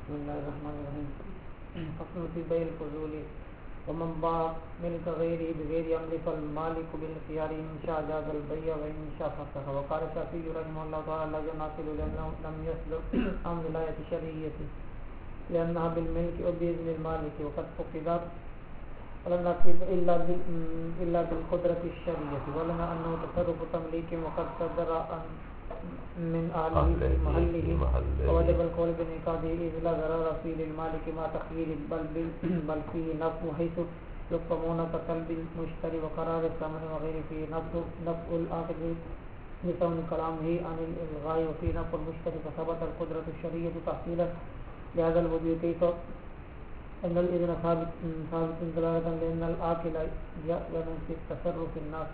بسم الله الرحمن الرحيم. فصل في بيع الفضول ومن باع ملك غيره بغير أمر فالمالك بالاختيار إن شاء جاز البيع وإن شاء فسخ. وقال الشافعي رحمه الله تعالى لا يناقض لأنه لم يصدر عن ولاية الشرعية لأنها بالملك أو بإذن المالك وقد فقدت ولم نقصد إلا بالقدرة الشرعية ولنا أنه تصرف تمليك وقد صدر من أهله في محله ووجب القول بانعقاده إذ لا ضرر فيه للمالك مع تخيير بل فيه نفع حيث يقومون كقلب المشتري وقرار الثمن وغيره فيه نفع الآخر لكون كلامه عن الإلغاء وفيه نفع المشتري فثبت القدرة الشرعية تحصيلا لهذا الوجه كيف أن الإذن ثابت دلالة لأن الآكل يأذن في التصرف الناس.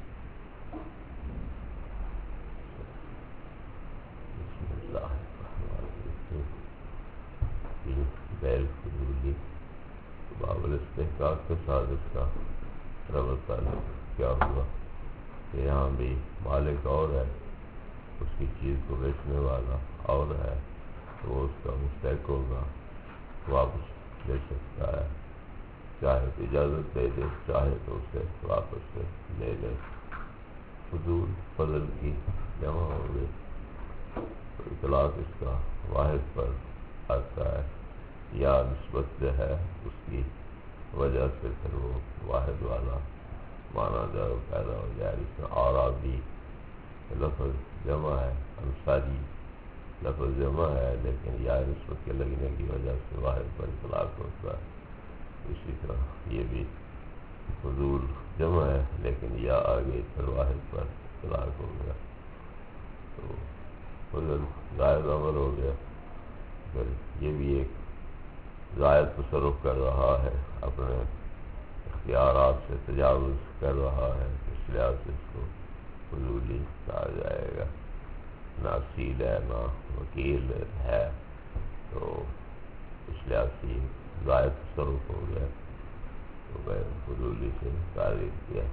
بیع الفضولی باب الاستحقاق کے ساتھ اس کا ربط تعلق کیا ہوا کہ یہاں بھی مالک اور ہے، اس کی چیز کو بیچنے والا اور ہے، تو وہ اس کا مستحق ہوگا، واپس لے سکتا ہے، چاہے تو اجازت دے دے، چاہے تو اسے واپس سے لے لے. فضول فضل کی جمع ہو گئی تو اطلاق اس کا واحد پر آتا ہے یا نسبت جو ہے اس کی وجہ سے پھر وہ واحد والا مانا جو پیدا ہو جائے. اس میں اعرابی لفظ جمع ہے، انصاری لفظ جمع ہے لیکن یا نسبت کے لگنے کی وجہ سے واحد پر اطلاق ہوتا ہے. اسی طرح یہ بھی فضول جمع ہے لیکن یا آگے پھر واحد پر اطلاق ہو گیا تو فضل زائد عمل ہو گیا. پھر یہ بھی ایک زائد تصرف کر رہا ہے، اپنے اختیارات سے تجاوز کر رہا ہے، اس لحاظ سے اس کو فضولی کہا جائے گا. نہ اصیل ہے نہ وکیل ہے تو اس لحاظ سے زائد تصرف ہو گیا تو غیر فضولی سے تعریف کیا.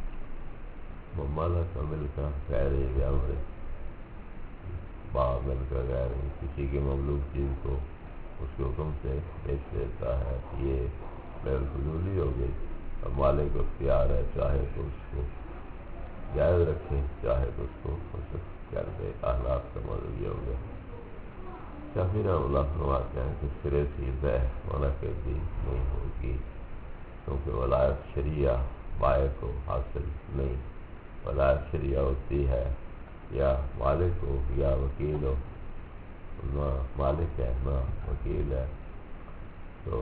ممالہ کا مل کا غیر عمر با مل کا غیر کسی کی مملوک چیز کو اس کے حکم سے بیچ دیتا ہے، یہ غیر فضولی ہو گئی. اب مالک کو اختیار ہے، چاہے تو اس کو جائز رکھے، چاہے تو اس کو فسخ کر دے. احناف کا موضوع یہ ہو گیا. شافعی رحمۃ اللہ فرماتے ہیں کہ سرے سے بیع منعقد بھی نہیں ہوگی کیونکہ ولایت شرعیہ بائع کو حاصل نہیں. ولایت شرعیہ ہوتی ہے یا مالک ہو یا وکیل ہو، نہ مالک ہے نہ وکیل ہے، تو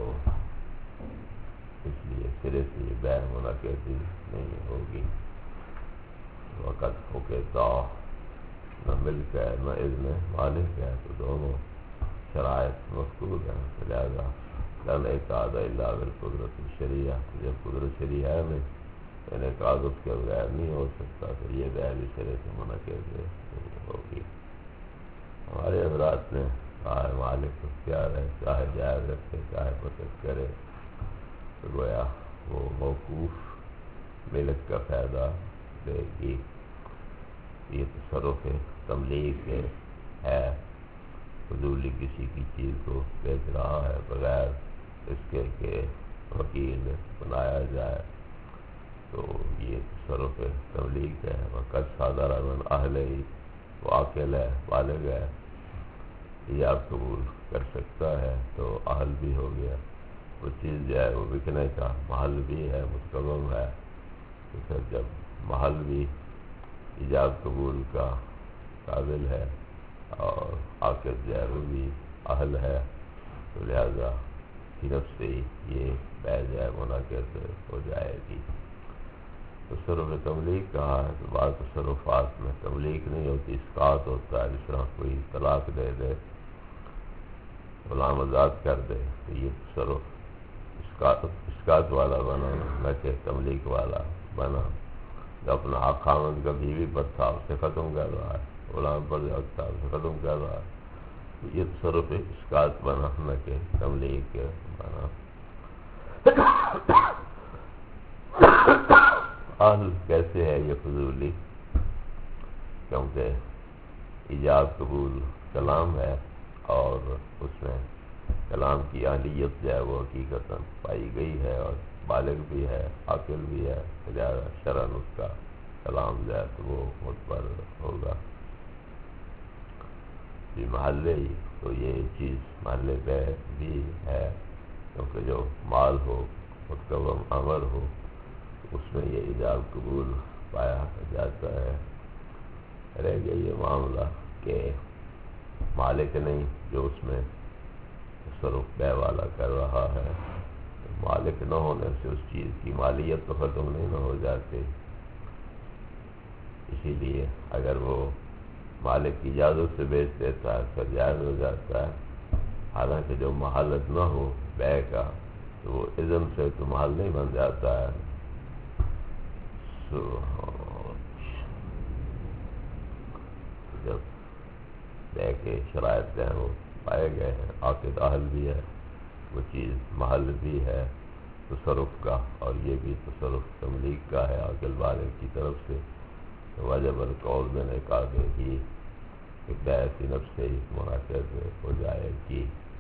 اس لیے سرے سے یہ بیع منعقد بھی نہیں ہوگی. وقت ہو کے نہ ملک ہے نہ اذن مالک ہے تو دونوں شرائط مفقود ہیں. لہذا انعقاد الا بالقدرت الشرعیہ، جب قدرت شرعیہ ہے نہیں انعقاد اس کے بغیر نہیں ہو سکتا تو یہ بیع بھی سرے سے منعقد نہیں ہوگی. ہمارے حضرات نے کہا مالک اختیار ہے، چاہے جائز رکھے چاہے فسخ کرے تو گویا وہ موقوف ملک کا فائدہ دے گی. یہ تصرف تملیک ہے، فضولی کسی کی چیز کو بیچ رہا ہے بغیر اس کے کہ وکیل بنایا جائے تو یہ تصرف تملیک ہے. وقت صادر من اہل ہی، وہ عاقل ہے بالغ ہے، ایجاب قبول کر سکتا ہے تو اہل بھی ہو گیا. وہ چیز جو ہے وہ بکنے کا محل بھی ہے، مستقم ہے، تو پھر جب محل بھی ایجاب قبول کا قابل ہے اور عاقل جو ہے وہ بھی اہل ہے تو لہذا صرف سے ہی یہ بیع جو ہے منعقد ہو جائے گی. تصرف تملیک کہا ہے تو بعض تصرفات میں تملیک نہیں ہوتی، اسقاط ہوتا ہے. جس طرح کوئی طلاق دے دے، غلام آزاد کر دے تو یہ تصرف اسقاط والا بنا نہ کہ تملیک والا بنا. جو اپنا حق خاوند کا بیوی پر تھا اسے ختم کر رہا ہے، غلام پر جو حق تھا اسے ختم کر رہا ہے تو یہ تصرف اسقاط بنا نہ کہ تملیک بنا. اہل کیسے ہے یہ فضولی؟ کیونکہ ایجاب قبول کلام ہے اور اس میں کلام کی اہلیت جو ہے وہ حقیقتاً پائی گئی ہے اور بالغ بھی ہے، عاقل بھی ہے، لہذا شرعاً اس کا کلام جو ہے تو وہ متبرر ہوگا۔ یہ محلے ہی تو یہ چیز محلے بے بھی ہے، کیونکہ جو مال ہو متکوم امر ہو اس میں یہ ایجاب قبول پایا جاتا ہے۔ رہ گیا یہ معاملہ کہ مالک نہیں جو اس میں تصرف بے والا کر رہا ہے، مالک نہ ہونے سے اس چیز کی مالیت تو ختم نہیں نہ ہو جاتی، اسی لیے اگر وہ مالک کی اجازت سے بیچ دیتا ہے تو جائز ہو جاتا ہے، حالانکہ جو محلت نہ ہو بے کا تو وہ اذن سے تو محل نہیں بن جاتا ہے۔ جب بے کے شرائط جو ہیں وہ پائے گئے ہیں، عاقد اہل بھی ہے، وہ چیز محل بھی ہے تصرف کا، اور یہ بھی تصرف تملیک کا ہے عاقل بالغ کی طرف سے، تو واجب القول میں نے کہا کہ بے ایسی نفس سے منعقد ہو جائے گی۔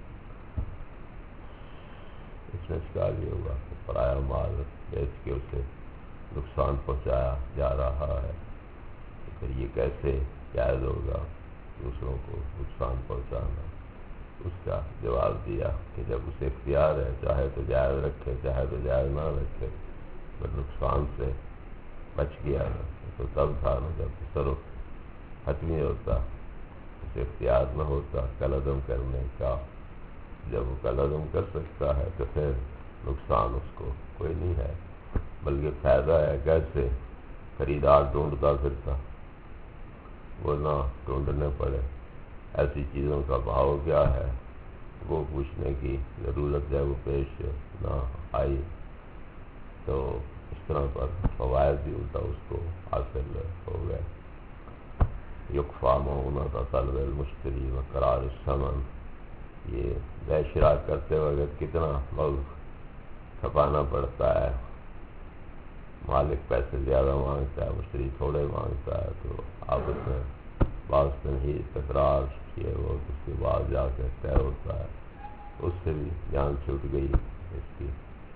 اس میں اشکال یہ ہوگا کہ پرایا مال بیچ کے اسے نقصان پہنچایا جا رہا ہے، تو پھر یہ کیسے جائز ہوگا دوسروں کو نقصان پہنچانا؟ اس کا جواب دیا کہ جب اسے اختیار ہے، چاہے تو جائز رکھے چاہے تو جائز نہ رکھے، پر نقصان سے بچ گیا نا تو تب تھا نا جب تصرف حتمی ہوتا، اسے اختیار نہ ہوتا کالعدم کرنے کا۔ جب وہ کالعدم کر سکتا ہے تو پھر نقصان اس کو کوئی نہیں ہے، بلکہ فائدہ ہے۔ کیسے؟ خریدار ڈھونڈتا پھرتا، وہ نہ ڈھونڈنے پڑے، ایسی چیزوں کا بھاؤ کیا ہے وہ پوچھنے کی ضرورت جب وہ پیش نہ آئی، تو اس طرح پر فوائد بھی الٹا اس کو حاصل ہو گئے۔ یکفا معونت طلب المشتری و قرار الثمن، یہ بے شراء کرتے وقت کتنا وقت کھپانا پڑتا ہے، مالک پیسے زیادہ مانگتا ہے، مشتری تھوڑے مانگتا ہے، تو آپس میں بعض تنہی تکرار یہ وہ اس کے بعد جا کے طے ہوتا ہے، اس سے بھی جان چھوٹ گئی اس کی۔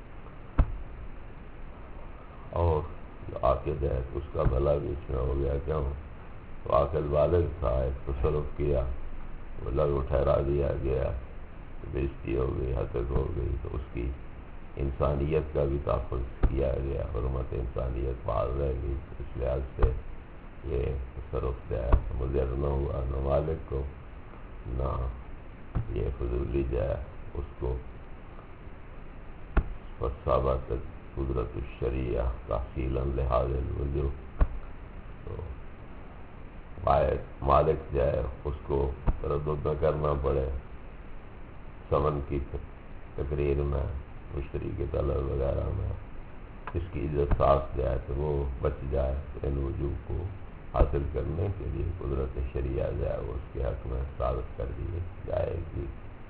اور جو عاقد ہے اس کا بھلا بھی اس میں ہو گیا، کیوں؟ تو عاقل بالغ تھا، ایک تصرف کیا، وہ لغو ٹھہرا دیا گیا، بےزتی ہو گئی، ہتک ہو گئی، تو اس کی انسانیت کا بھی تحفظ کیا گیا، حرمت انسانیت بحال رہ گئی۔ اس لحاظ سے یہ تصرف جو ہے مضر نہ ہوا نہ مالک کو نہ یہ فضولی جو ہے اس کو۔ ثابت قدرت الشریعہ تحصیلا لحاظ الوجوہ، تو مالک جو ہے اس کو تردد نہ کرنا پڑے ثمن کی تقریر میں، مشتری کے طلب وغیرہ میں، اس کی عزت ساخت جو ہے تو وہ بچ جائے، ان وجوہ کو حاصل کرنے کے لیے قدرت شریعہ جو ہے وہ اس کے حق میں ثابت کر دی جائے گی۔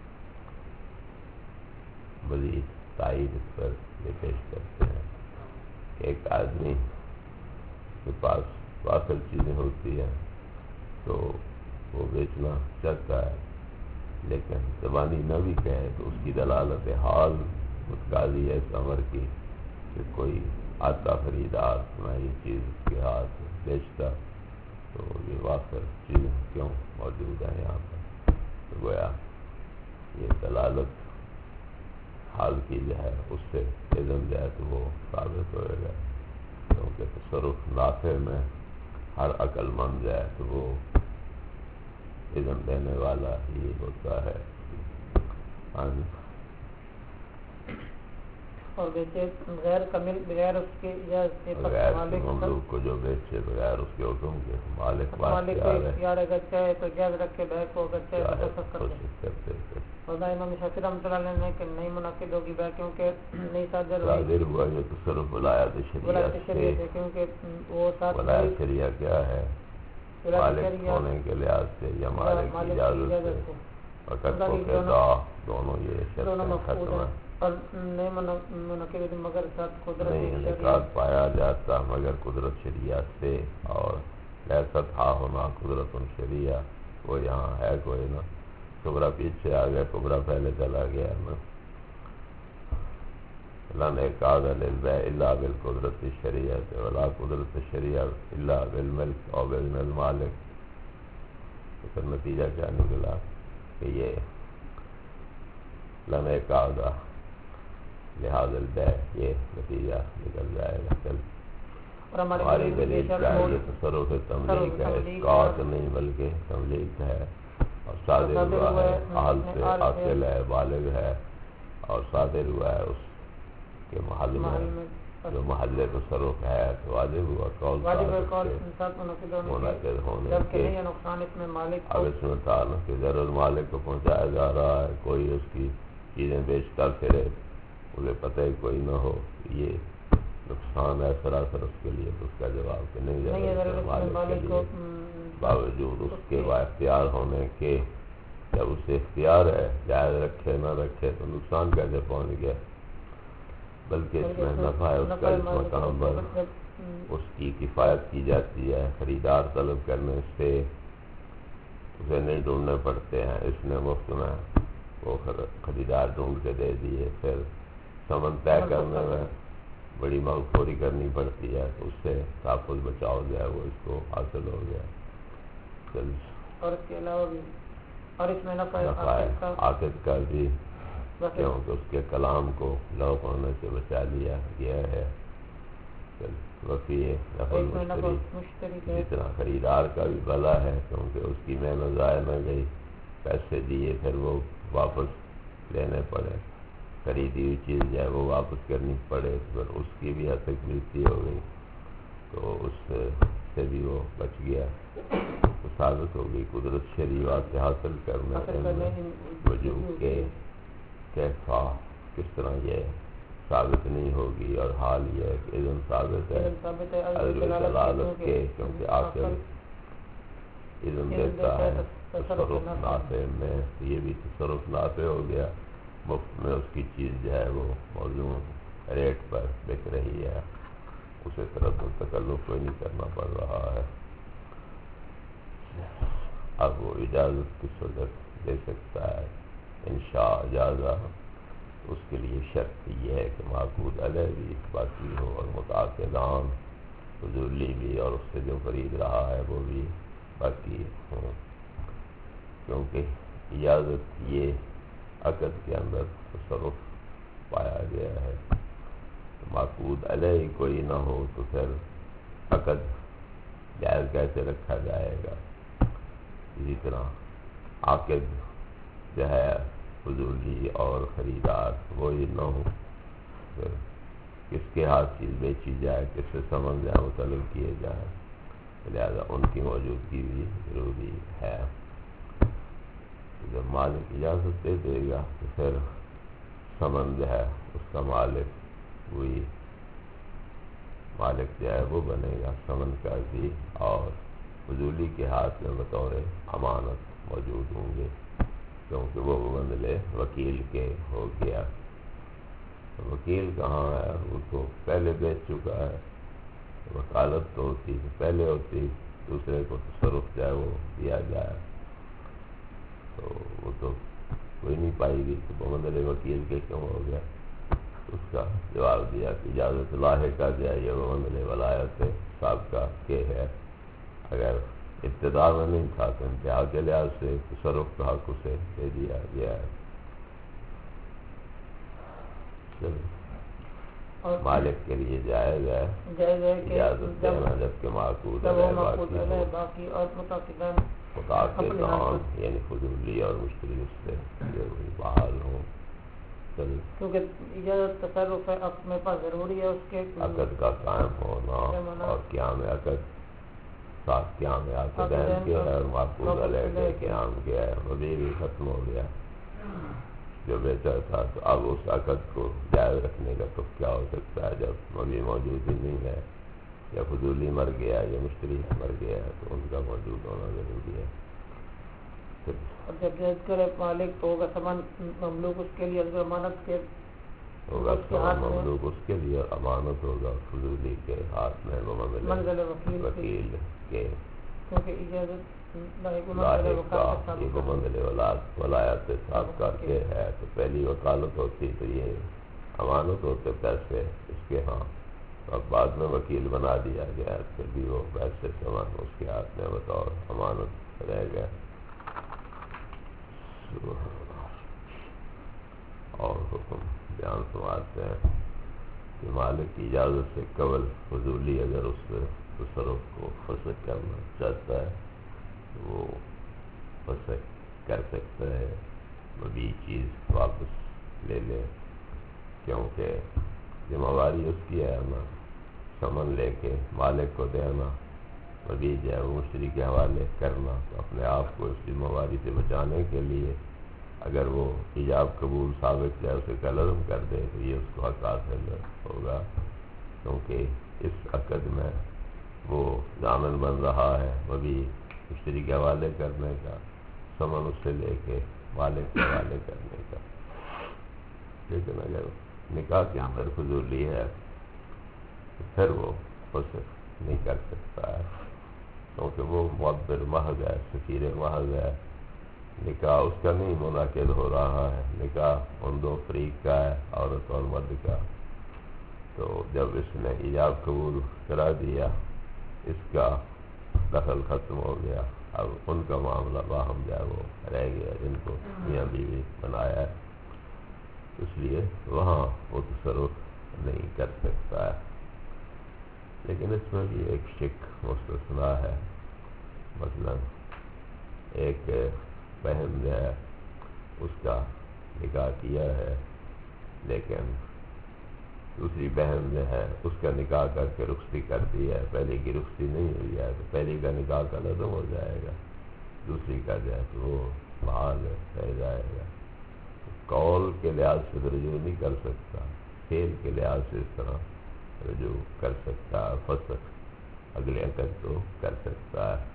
مزید تائید اس پر یہ پیش کرتے ہیں کہ ایک آدمی کے پاس باطل چیزیں ہوتی ہیں تو وہ بیچنا چاہتا ہے، لیکن زبانی نہ بھی کہے تو اس کی دلالت حال متقاضی ہے اس امر کی کہ کوئی آتا خریدار نہ یہ چیز اس کے ہاتھ بیچتا، تو یہ واقع چیزیں کیوں موجود ہیں یہاں پر؟ تو گویا یہ دلالت حال کی جو ہے اس سے اذن جو ہے تو وہ ثابت ہوئے گا، کیونکہ تصرف نافع میں ہر عقل مند جو ہے تو وہ اذن دینے والا ہی ہوتا ہے۔ اور بیچے غیر کامل بغیر اس کے اجازت سے، بغیر مملوک کو جو بیچے بغیر اس کے حکم کے، مالک کو اختیار ہے، اگر چاہے تو جائز رکھ کے بے کو، اگر چاہے تو تصرف کرتے۔ اور امام شافعی رحمۃ اللہ علیہ نے کہ نہیں منعقد ہوگی بے، کیونکہ نہیں صادر ہوا جو تصرف ولایت شریعہ سے، کیونکہ وہ ولایت شریعہ کیا ہے؟ مالک ہونے کے لحاظ سے یا مالک کی اجازت سے، فقط کو قضا دونوں یہ شرطیں ختم ہیں۔ اور نہیں منعقد مگر ساتھ قدرت نہیں انعقاد پایا جاتا مگر قدرت شریعہ سے، اور ایسا تھا ہونا قدرت شریعہ وہ یہاں ہے کوئی نہ، کبرا پیچھے آ گیا، کبرا پہلے چلا گیا نا۔ اللہ نے کہا للبیع الا بالقدرت الشریعۃ ولا قدرت الشریعہ الا بالملک اور باذن المالک۔ تو پھر نتیجہ کیا نکلا کہ یہ اللہ نے کہا لہذا البیع، یہ نتیجہ نکل جائے گا۔ چل اور ہماری دلیل کیا ہے؟ یہ تصرف تملیک ہے، اسقاط نہیں بلکہ تملیک ہے، اور صادر ہوا ہے اہل سے، عاقل ہے، بالغ ہے، اور صادر ہوا ہے اس کے محل میں جو محل تصرف ہے، تو واجب ہوا قول منعقد ہونے کے۔ اب اس میں تعلق کہ ضرور مالک کو پہنچایا جا رہا ہے، کوئی اس کی چیزیں بیچتا پھرے، مجھے پتہ ہی کوئی نہ ہو، یہ نقصان ہے سراسر اس کے لیے۔ تو اس کا جواب کہ نہیں، ضرور مالک کے لیے باوجود اس کے بااختیار ہونے کے، جب اسے اختیار ہے جائز رکھے نہ رکھے تو نقصان کیسے پہنچ گیا؟ بلکہ اس میں نفع ہے اس کا، اس مقام پر اس کی کفایت کی جاتی ہے، خریدار طلب کرنے سے اسے نہیں ڈھونڈنے پڑتے ہیں، اس نے مفت میں وہ خریدار ڈھونڈ کے دے دیے، پھر ثمن طے کرنے میں بڑی مغفوری کرنی پڑتی ہے، تو اس سے تحفظ بچاؤ جو ہے وہ اس کو حاصل ہو گیا۔ اور اس کے علاوہ بھی اور اس میں نفع عاقد کا بھی، کیونکہ اس کے کلام کو لو ہونے سے بچا لیا گیا ہے۔ وفی نفع مشتری، جتنا خریدار کا بھی بھلا ہے، کیونکہ اس کی محنت ضائع نہ گئی، پیسے دیے پھر وہ واپس لینے پڑے، خریدی ہوئی چیز جو ہے وہ واپس کرنی پڑے، پھر اس کی بھی حد تک ملتی ہو گئی، تو اس سے بھی وہ بچ گیا۔ تو ثابت ہوگی قدرت شریعت حاصل کرنے وجوہ کے کیفا، کس طرح یہ ثابت نہیں ہوگی، اور حال یہ ہے کہ اذن ثابت ہے عدل دلالت کے، کیونکہ آخر اذن دیتا ہے تصرف نافع میں، یہ بھی تصرف نافع ہو گیا، مفت میں اس کی چیز جو ہے وہ موضوع ریٹ پر بک رہی ہے، اسے طرف تکلف کوئی نہیں کرنا پڑ رہا ہے۔ اب وہ اجازت کی صورت دے سکتا ہے انشاء اجازہ، اس کے لیے شرط یہ ہے کہ معقود علیہ بھی باقی ہو، اور متعاقدان فضولی بھی اور اس سے جو خرید رہا ہے وہ بھی باقی ہوں، کیونکہ اجازت یہ عقد کے اندر تصرف پایا گیا ہے۔ معقود علیہ کوئی نہ ہو تو پھر عقد جائز کیسے رکھا جائے گا؟ اسی طرح عاقد جو ہے فضولی اور خریدار وہی نہ ہو، پھر کس کے ہاتھ چیز بیچی جائے، کس سے سمجھ جائے، مطلب کیے جائے، لہذا ان کی موجودگی بھی ضروری ہے۔ جب مالک اجازت دے دے گا تو پھر سمن جو ہے اس کا مالک وہی مالک جو ہے وہ بنے گا سمن کا بھی، اور فضولی کے ہاتھ میں بطور امانت موجود ہوں گے، کیونکہ وہ منزلے وکیل کے ہو گیا۔ وکیل کہاں ہے؟ وہ تو پہلے بیچ چکا ہے، وکالت تو ہوتی پہلے ہوتی، دوسرے کو تصرف جائے وہ دیا جائے، تو وہ تو کوئی نہیں پائے گی، تو منزلے وکیل کے کیوں ہو گیا؟ اس کا جواب دیا کہ اجازت لاحقہ جو ہے یہ وہ منزل ولایت سابقہ کے ہے، اگر ابتدا میں نہیں تھا تو انتہا کے لحاظ سے تصرف کا حق اسے دے دیا گیا ہے۔ مالک کے لیے جائز ہے اجازت دینا، جبکہ معقود علیہ باقی اور متعاقدان یعنی فضولی اور مشتری اس سے بحال ہوں، کیونکہ اجازت تصرف ہے اپنے پاس ضروری ہے اس کے عقد کا قائم ہونا، اور قیام عقد ساتھ قیام عقد کے ہے، اور معقود علیہ کے قیام کیا ہے، وہ بھی ختم ہو گیا جو بیچا تھا۔ تو اب اس عقد کو جائز رکھنے کا تو کیا ہو سکتا ہے جب مبی موجود ہی نہیں ہے، یا فضولی مر گیا یا مشتری مر گیا ہے، تو ان کا موجود ہونا ضروری ہے۔ اور جب جائز کرے مالک تو ہوگا سامان مملوک اس کے لیے، امانت کے ہوگا مملوک اس کے لیے، امانت ہوگا فضولی کے ہاتھ میں، وہ منزل وکیل کے، کیونکہ اجازت کو منزل ولایت صاف کر کے ہے تو پہلی وکالت ہوتی تو یہ امانت ہوتے پیسے اس کے ہاں، اب بعد میں وکیل بنا دیا گیا، پھر بھی وہ پیسے سامان اس کے ہاتھ میں بطور امانت رہ گیا۔ اور حکم بیان سماتے ہیں کہ مالک کی اجازت سے قبل فضولی اگر اس تصرف کو فسخ کرنا چاہتا ہے تو وہ فسخ کر سکتا ہے، مبی چیز واپس لے لے، کیونکہ ذمہ داری اس کی ہے نا، سمن لے کے مالک کو دینا، مبی جو ہے وہ مشتری کے حوالے کرنا، تو اپنے آپ کو اس ذمہ داری سے بچانے کے لیے اگر وہ ایجاب قبول ثابت جائے اسے کلرم کر دے تو یہ اس کو حق حاصل ہوگا، کیونکہ اس عقد میں وہ ضامن بن رہا ہے، وہ بھی مشتری کے حوالے کرنے کا، سمن اس سے لے کے مالک کے حوالے کرنے کا۔ لیکن اگر نکاح کے اندر فضولی ہے تو پھر وہ فسخ نہیں کر سکتا ہے، کیونکہ وہ معبر محض ہے، سفیر محض ہے، نکاح اس کا نہیں منعقد ہو رہا ہے، نکاح ان دو فریق کا ہے، عورت اور مرد کا۔ تو جب اس نے ایجاب قبول کرا دیا، اس کا دخل ختم ہو گیا، اب ان کا معاملہ باہم جو ہے وہ رہ گیا جن کو میاں بیوی بنایا ہے، اس لیے وہاں وہ تصرف نہیں کر سکتا ہے۔ لیکن اس میں بھی ایک شک مستثنا ہے، مثلا ایک بہن جو ہے اس کا نکاح کیا ہے، لیکن دوسری بہن جو ہے اس کا نکاح کر کے رخصتی کر دی ہے، پہلے کی رخصتی نہیں ہوئی ہے تو پہلی کا نکاح کا لازم ہو جائے گا، دوسری کا جو ہے تو وہ بحال رہ جائے گا۔ قول کے لحاظ سے تو رجوع نہیں کر سکتا، فعل کے لحاظ سے اس طرح رجوع کر سکتا ہے، فسخ اگلے عقد تو کر سکتا ہے۔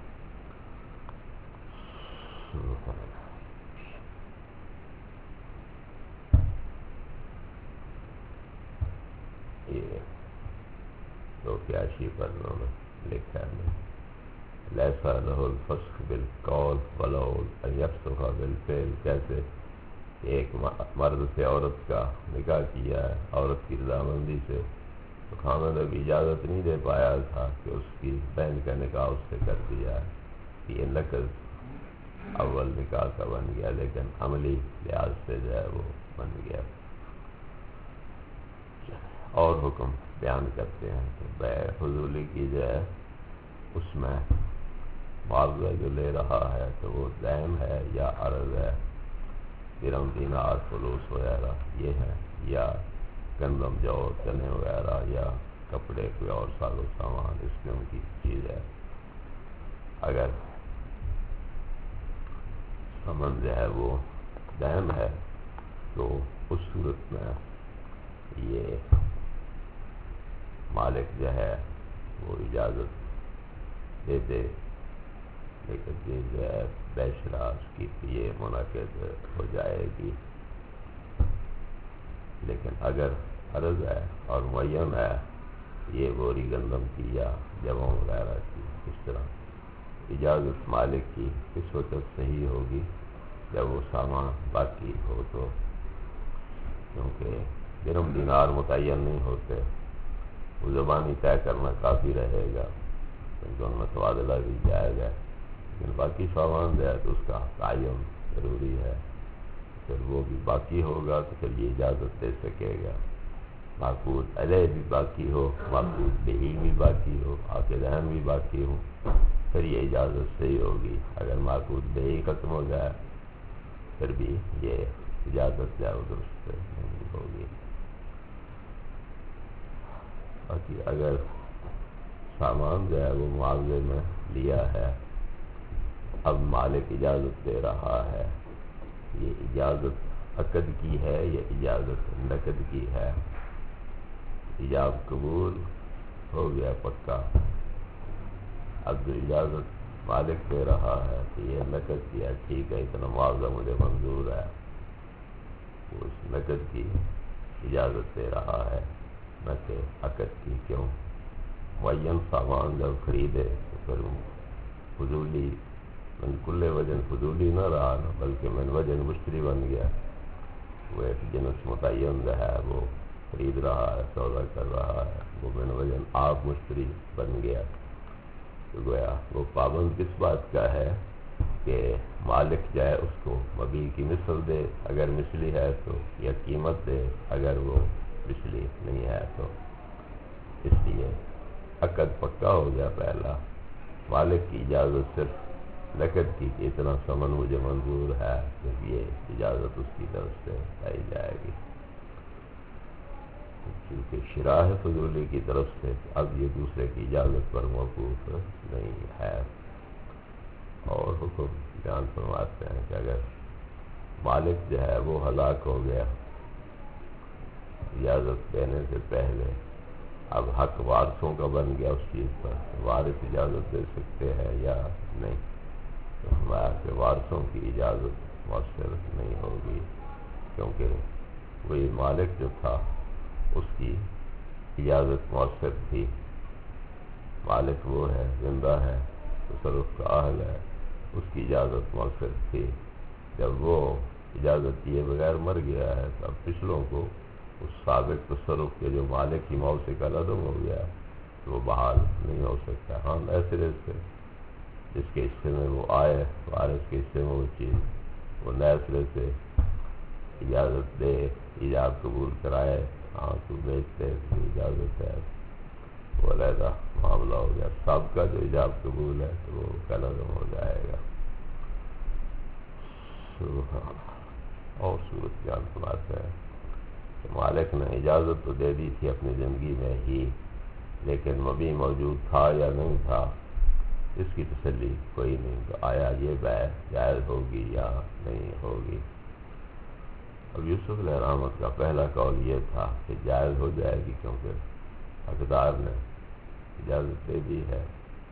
یہ تو کیاشی پر انہوں نے لکھا ہے، لیسا لہ الفسخ بالقول ولو ان یفسخ بالفعل، کیسے ایک مرد سے عورت کا نکاح کیا ہے عورت کی رضامندی سے، تو خاوند ابھی اجازت نہیں دے پایا تھا کہ اس کی بہن کا نکاح اس سے کر دیا ہے، یہ نقض اول نکاح کا بن گیا، لیکن عملی لحاظ سے جو ہے وہ بن گیا۔ اور حکم بیان کرتے ہیں کہ بیع فضولی کی جو ہے اس میں معاوضہ جو لے رہا ہے تو وہ دین ہے یا عرض ہے، درہم دینار فلوس وغیرہ یہ ہے، یا گندم جو چنے وغیرہ یا کپڑے کوئی اور ساز و سامان اس قسم کی چیز ہے۔ اگر سمن جو ہے وہ دین ہے تو اس صورت میں یہ مالک جو ہے وہ اجازت دے دے، لیکن یہ جو ہے بے شراز کی یہ منعقد ہو جائے گی۔ لیکن اگر عرض ہے اور معین ہے، یہ بوری گندم کی یا جووں وغیرہ کی، اس طرح اجازت مالک کی اس وقت صحیح ہوگی جب وہ سامان باقی ہو تو، کیونکہ درہم دینار متعین نہیں ہوتے، وہ زبانی طے کرنا کافی رہے گا، کیونکہ ان میں تبادلہ بھی جائے گا، لیکن باقی سامان جو ہے تو اس کا تعین ضروری ہے، پھر وہ بھی باقی ہوگا تو پھر یہ اجازت دے سکے گا۔ معقود علیہ بھی باقی ہو، معقود بہی بھی باقی ہو، عاقد عین بھی باقی ہو، پھر یہ اجازت صحیح ہوگی۔ اگر معقود بہی ختم ہو جائے پھر بھی یہ اجازت جو ہے درست نہیں ہوگی۔ باقی اگر سامان جو ہے وہ معاوضے میں لیا ہے، اب مالک اجازت دے رہا ہے، یہ اجازت عقد کی ہے یا اجازت نقد کی ہے؟ ایجاب قبول ہو گیا پکا، اب جو اجازت مالک دے رہا ہے کہ یہ نقد کیا، ٹھیک ہے اتنا معاوضہ مجھے منظور ہے، وہ اس نقد کی اجازت دے رہا ہے نہ کہ عقد کی۔ کیوں؟ معین سامان جب خریدے تو پھر وہ فضولی من کل وجن فضولی نہ رہا نا، بلکہ من وجن مشتری بن گیا. وہ ایک جنس متعین ہے، وہ خرید رہا ہے، سودا کر رہا ہے، وہ من وجن آپ مشتری بن گیا. تو گویا وہ پابند کس بات کا ہے کہ مالک جائے اس کو مبیع کی مثل دے اگر مثلی ہے تو، یا قیمت دے اگر وہ مثلی نہیں ہے تو. اس لیے عقد پکا ہو گیا پہلا. مالک کی اجازت صرف نقد کی کہ اتنا ثمن مجھے منظور ہے، پھر یہ اجازت اس کی طرف سے پائی جائے گی. کیونکہ شراء فضولی کی طرف سے اب یہ دوسرے کی اجازت پر موقوف نہیں ہے. اور حکم بیان فرماتے ہیں کہ اگر مالک جو ہے وہ ہلاک ہو گیا اجازت دینے سے پہلے، اب حق وارثوں کا بن گیا اس چیز پر، وارث اجازت دے سکتے ہیں یا نہیں. تو ہمارا کہ وارثوں کی اجازت مؤثر نہیں ہوگی، کیونکہ وہی مالک جو تھا اس کی اجازت مؤثر تھی. مالک وہ ہے، زندہ ہے، تصرف کا اہل ہے، اس کی اجازت مؤثر تھی. جب وہ اجازت دیے بغیر مر گیا ہے تو اب پچھلوں کو اس سابق تصرف کے جو مالک کی موت سے کل عدم ہو گیا تو وہ بحال نہیں ہو سکتا. ہاں نئے سرے سے جس کے حصے میں وہ آئے، وارث کے حصے میں وہ چیز، وہ نئے سرے سے اجازت دے، ایجاب قبول کرائے، ہاں تو بیچتے تو اجازت ہے، وہ علیحدہ معاملہ ہو گیا. سب کا جو ایجاب قبول ہے تو وہ کل عدم ہو جائے گا. اور صورت بیان سناتے ہیں کہ مالک نے اجازت تو دے دی تھی اپنی زندگی میں ہی، لیکن مبیع موجود تھا یا نہیں تھا اس کی تسلی کوئی نہیں. تو آیا یہ بیع جائز ہوگی یا نہیں ہوگی؟ اب یوسف علیہ رحمت کا پہلا قول یہ تھا کہ جائز ہو جائے گی، کیونکہ حقدار نے اجازت دے دی ہے.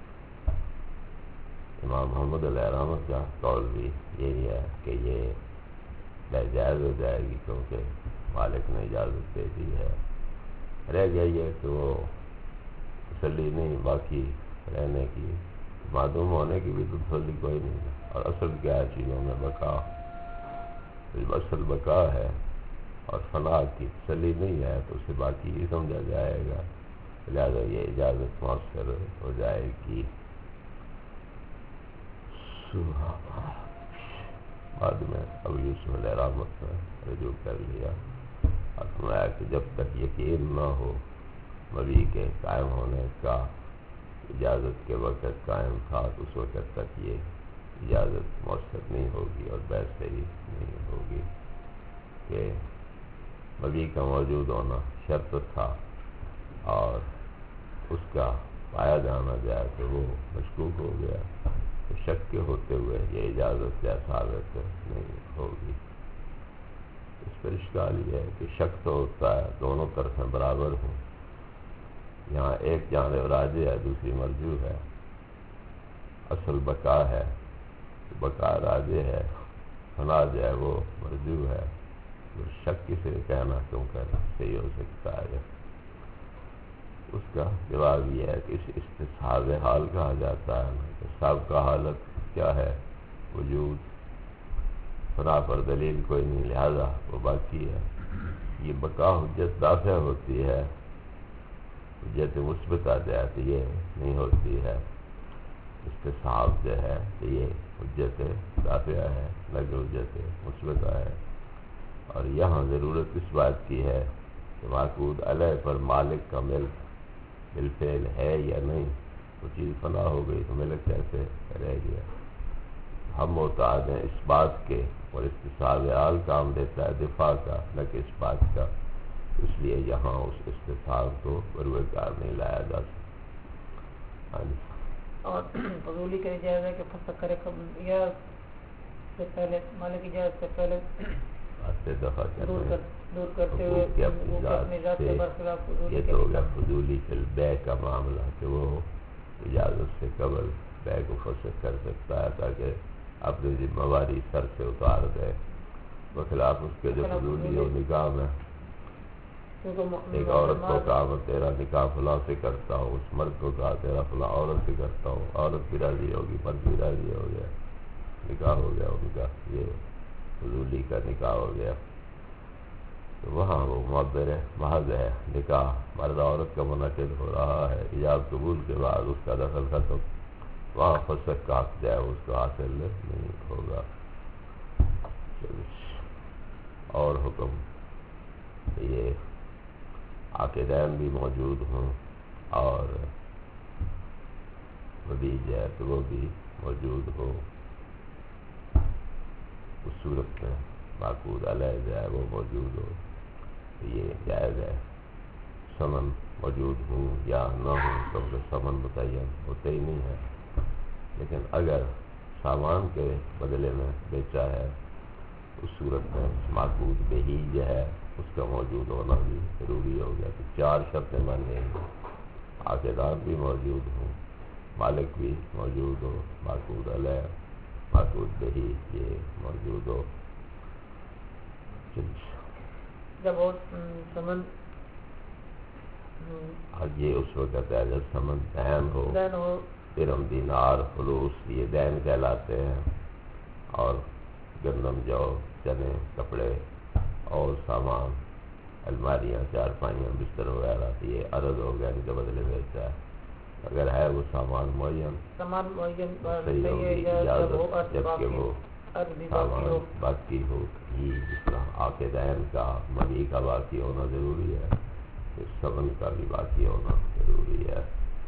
امام محمد علیہ رحمت کا قول بھی یہی ہے کہ یہ بیع جائز ہو جائے گی کیونکہ مالک نے اجازت دے دی ہے. رہ گیا یہ کہ وہ تسلی نہیں باقی رہنے کی، معدوم ہونے کی بھی تسلی کوئی نہیں ہے. اور اصل کیا ہے چیزوں میں؟ بقا. جب اصل بقا ہے اور فنا کی تسلی نہیں ہے تو اسے باقی ہی سمجھا جائے گا، لہٰذا یہ اجازت مؤثر ہو جائے گی. بعد میں ابو یوسف علیہ رحمت نے رجوع کر لیا اور فرمایا کہ جب تک یقین نہ ہو مبیع کے قائم ہونے کا، اجازت کے وقت قائم تھا تو اس وقت تک یہ اجازت مؤثر نہیں ہوگی اور بیع صحیح نہیں ہوگی. کہ مبیع کا موجود ہونا شرط تھا اور اس کا پایا جانا جائے تو وہ مشکوک ہو گیا، تو شک کے ہوتے ہوئے یہ اجازت کیا ثابت نہیں ہوگی. اس پر اشکال یہ ہے کہ شک تو ہوتا ہے دونوں طرفیں برابر ہوں، یہاں ایک جانب راجح ہے دوسری مرجوح ہے. اصل بقا ہے، بقا راجح ہے، فنا جو ہے وہ مرجوح ہے. تو شک کسے کہنا کیونکہ صحیح ہو سکتا ہے؟ اس کا جواب یہ ہے کہ اس استصحاب حال کہا جاتا ہے کہ سابقہ حالت کیا ہے؟ وجود. فنا پر دلیل کوئی نہیں، لہذا وہ باقی ہے. یہ بقا حجت دافع ہوتی ہے، حجت مثبت آ جائے تو یہ نہیں ہوتی ہے. استصحاب جو ہے تو یہ حجت دافع ہے، نہ کہ حجت مثبت ہے. اور یہاں ضرورت اس بات کی ہے کہ معقود علیہ پر مالک کا ملک بالفعل ہے یا نہیں. وہ چیز فنا ہو گئی تو ملک کیسے رہ گیا؟ ہم محتاج ہیں اس بات کے، اور استصحاب حال کام دیتا ہے دفاع کا نہ کہ اس بات کا. اس لیے یہاں اس استصحاب کو بروئے کار نہیں لایا جا سکتا. اور فضولی کا جائز ہے کہ فسق کرے یا سے پہلے مالک اجازت سے پہلے دور کرتے ہوئے اپنی ذات سے برخلاف فضولی. یہ تو ہو گیا فضولی فی البیع کا معاملہ کہ وہ اجازت سے قبل بیع کو فسخ کر سکتا ہے تاکہ اپنی ذمہ داری سر سے اتار دے، بخلاف اس کے جو فضولی ہو نکاح میں. ایک عورت کو کہا میں تیرا نکاح فلاں سے کرتا ہوں، اس مرد کو کہا تیرا فلاں عورت سے کرتا ہوں، عورت بھی راضی ہوگی، مرد بھی راضی ہو گیا، نکاح ہو گیا ان کا، یہ فضولی کا نکاح ہو گیا، تو وہاں وہ معبر محض ہے، نکاح مرد عورت کا منعقد ہو رہا ہے، ایجاب قبول کے بعد اس کا دخل ختم، وہاں فسق کا عقد ہے اس کو حاصل نہیں ہوگا۔ اور حکم یہ عاقدین بھی موجود ہوں اور ودیج ہے تو وہ بھی موجود ہو، اس صورت میں معقود علیہ جو ہے وہ موجود ہو تو یہ جائز ہے۔ ثمن موجود ہوں یا نہ ہوں، کیونکہ ثمن متعین ہوتے ہی نہیں ہے، لیکن اگر سامان کے بدلے میں بیچا ہے اس صورت میں معقود بہی جو ہے اس کا موجود ہونا بھی ضروری ہو گیا۔ تو 4 شرطیں بن گئی، عاقدان بھی موجود ہوں، مالک بھی موجود ہو، معقود علیہ، معقود بہی یہ موجود ہو۔ جب وہ ثمن یہ اس وقت ہے جب ثمن دین ہو، درہم دینار فلوس یہ دین کہلاتے ہیں، اور گندم جو چنے کپڑے اور سامان الماریاں چارپائیاں بستر وغیرہ یہ عرض ہو گیا ان کے بدلے بیچا ہے۔ اگر ہے وہ سامان معین صحیح ہوگی اجازت، جبکہ وہ سامان باقی ہو، یہ جس طرح عاقدین کا مبیع کا باقی ہونا ضروری ہے، اس ثمن کا بھی باقی ہونا ضروری ہے۔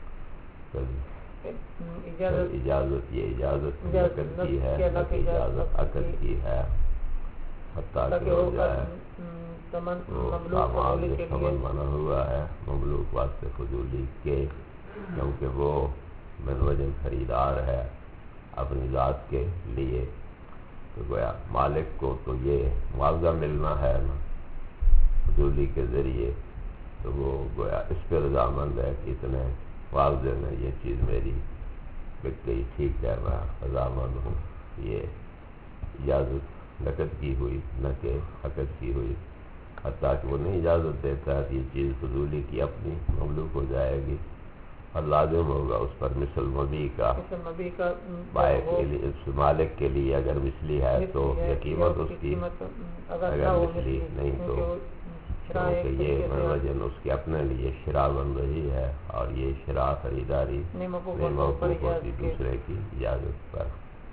اجازت یہ اجازت نقد کی ہے، اجازت عقد کی ہے، حتیٰ کہ ہو جائے وہ سامان جو ثمن بنا ہوا ہے مملوک واسطے فضولی کے، کیونکہ وہ من وجہ خریدار ہے اپنی ذات کے لیے، تو گویا مالک کو تو یہ معاوضہ ملنا ہے نا فضولی کے ذریعے، تو وہ گویا اس پہ رضامند ہے کہ اتنے معاوضے میں یہ چیز میری بک گئی، ٹھیک ہے میں رضامند ہوں۔ یہ اجازت نقد کی ہوئی نہ کہ عقد کی ہوئی، حتیٰ کہ وہ نہیں اجازت دیتا ہے کہ یہ چیز فضولی کی اپنی مملوک ہو جائے گی، اور لازم ہوگا اس پر مثل مبیع کا، بائع کے لیے اس مالک کے لیے اگر مثلی ہے تو یہ قیمت اس کی، اگر مثلی نہیں تو، کیونکہ یہ منوجن اس کے اپنے لیے شراء بن رہی ہے، اور یہ شراء خریداری نہیں موقوف ہوتی دوسرے کی اجازت پر۔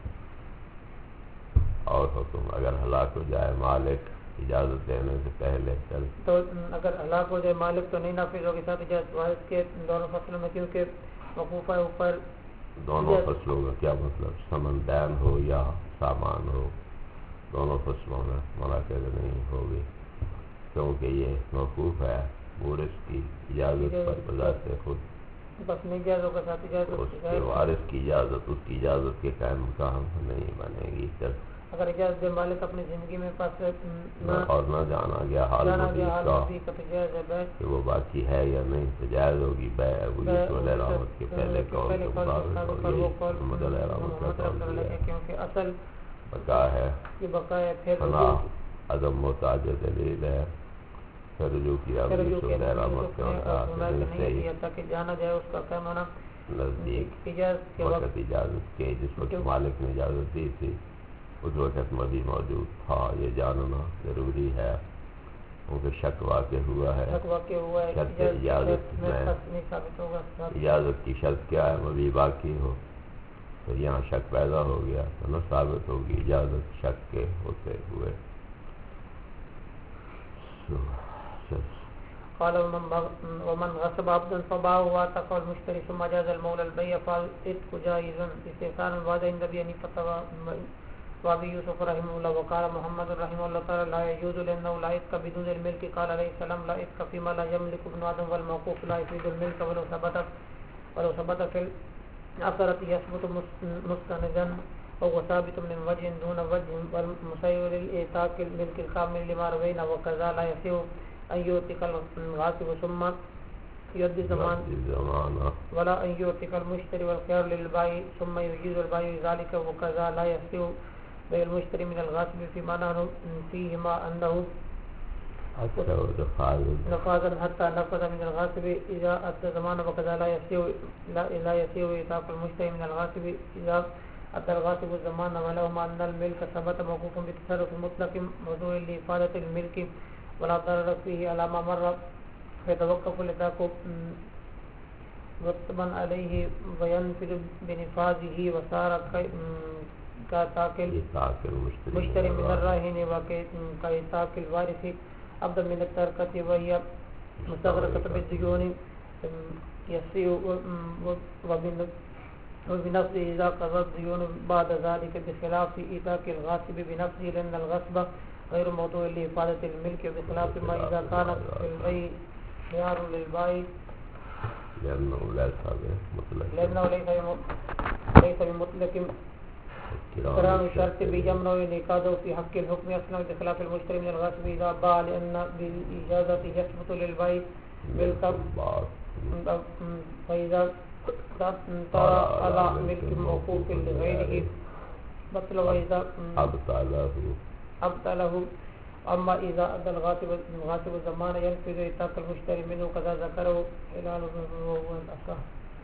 اور حکم اگر ہلاک ہو جائے مالک اجازت دینے سے پہلے تو اگر ہلاک ہو جائے مالک تو نہیں نافذ ہوگی ساتھ اجازت وارث کے دونوں فصلوں میں، کیونکہ موقوفہ اوپر دونوں فصلوں کا کیا مطلب، ثمن دین ہو یا سامان ہو، دونوں فصلوں میں منعقد نہیں ہوگی، کیونکہ یہ موقوف ہے وارث کی اجازت پر بذات خود، بس نہیں جائز ہوگا ساتھ اجازت، اس کے وارث کی اجازت اس کی اجازت کے قائم مقام نہیں بنے گی۔ اگر اجازت دے مالک اپنی زندگی میں پاس اور نہ جانا گیا حال مزید کا کہ وہ باقی ہے یا نہیں، تو جائز ہوگی بیع علیہ رحمت کے پہلے قول کے مطابق، اور یہ محمد علیہ رحمت کا قول ہے، کیونکہ اصل بقا ہے، پھر فنا عدم محتاج دلیل ہے، پھر رجوع کیا علیہ رحمت کے تاکہ جانا جائے اس کا کیا معنی نزدیک وقت اجازت کے، جس وقت مالک نے اجازت دی تھی اس وقت مبی موجود تھا، یہ جاننا ضروری ہے، کیونکہ شک واقع ہوا ہے، شرط اجازت میں اجازت کی شرط کیا ہے، مبی باقی ہو، تو یہاں شک پیدا ہو گیا تو نہ ثابت ہوگی اجازت شک کے ہوتے ہوئے۔ قال ومن غصب عبدا فباعه واعتق المشتري ثم جاز المولى البيع فالعتق جائز استثناء بعد النبي حنيفة وابي يوسف رحمه الله وقال محمد رحمه الله تعالى لا يجوز لأنه لا عتق بدون الملك، قال عليه السلام لا عتق فيما لا يملك ابن آدم والموقوف لا يفيد الملك ولو ثبت في العثرة يثبت مستندا وهو ثابت من وجه دون وجه، والمسير للإعتاق الملك الكامل لما روينا، وكذا لا يصح أن يعتق الغاصب ثم يؤدي الضمان ولا أن يعتق المشتري والخيار للبائع ثم يجيز البائع ذلك، وكذا لا يصح بيع المشتري من الغاصب فيما نحن فيهما أنه نفاذا حتى نفذ من الغاصب إذا أدى الضمان، وكذا لا يصح إعتاق المشتري من الغاصب إذا أتى الغاصب الزمان ولهما أن الملك ثبت موقوف بتصرف مطلق موضوع لإفادة الملك ولا ضرر فيه على ما مر فيتوقف لذاك مرتبا عليه وينفذ بنفاذه وصار كتاكل مشتري من الراهن وكيتاك الوارث أفضل من التركة وهي مستغرقة بالديون يسيء وبنفسه إذا قضى الديون بعد ذلك بخلاف إيتاك الغاصب بنفسه لأن الغصب غير موضوع لإفادة الملك بخلاف ما إذا كانت في البيع خيار للبائع لأنه ليس بمطلق إكرام شرط بجمع نقاده في حق الحكم أصلا بخلاف المشتري من الغاصب إذا باع لأن بالإجازة يثبت للبائع ملك فإذا ترى على ملك موقوف لغيره بطل وإذا أبطله أما إذا أدى الغاصب الزمان ينفذ إيتاك المشتري منه كذا ذكره هلال وهو الأصح.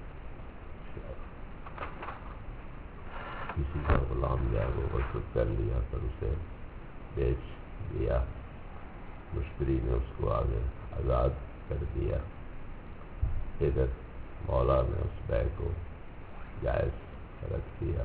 کسی کا غلام جو ہے وہ غصب کر لیا پھر اسے بیچ دیا، مشتری نے اس کو آگے آزاد کر دیا، ادھر مولا نے اس بیع کو جائز رکھ دیا،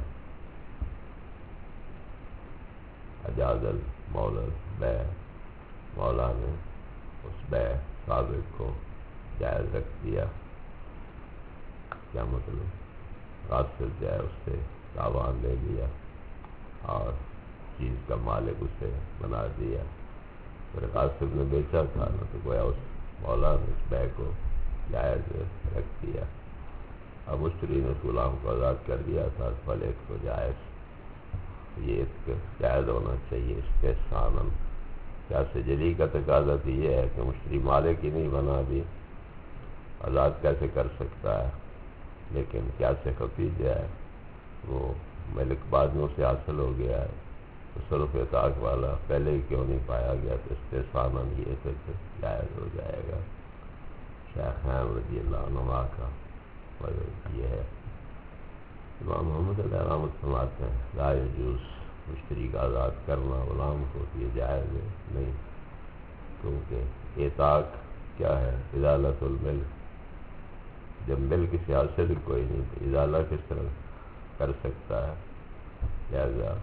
اجاز المولا البیع، مولا نے اس بیع سابق کو جائز رکھ دیا۔ کیا مطلب؟ غاصب جو ہے اس سے تاوان لے لیا اور چیز کا مالک اسے بنا دیا، پھر غاصب نے بیچا تھا نا تو گویا اس مولا نے اس بیع کو جائز رکھ دیا، اب مشتری نے اس غلام کو آزاد کر دیا تھا، پھل ایک تو جائز، یہ جائز ہونا چاہیے استحساناً۔ کیا سے جلی کا تقاضا تو یہ ہے کہ مشتری مالک ہی نہیں بنا بھی، آزاد کیسے کر سکتا ہے، لیکن کیا سے خفی جو ہے وہ ملک بعد میں اسے حاصل ہو گیا ہے، تصرف اطاق والا پہلے ہی کیوں نہیں پایا گیا، تو استحساناً یہ پھر جائز ہو جائے گا۔ شیخین رضی اللہ عنہما کا یہ ہے۔ امام محمد علیہ رحمۃ فرماتے ہیں لا یجوز مشتری کا آزاد کرنا غلام کو، یہ جائز ہے نہیں، کیونکہ اطاق کیا ہے؟ ازالۃ الملک، جب ملک سے حاصل کوئی نہیں تو ازالہ کس طرح کر سکتا ہے، لہذا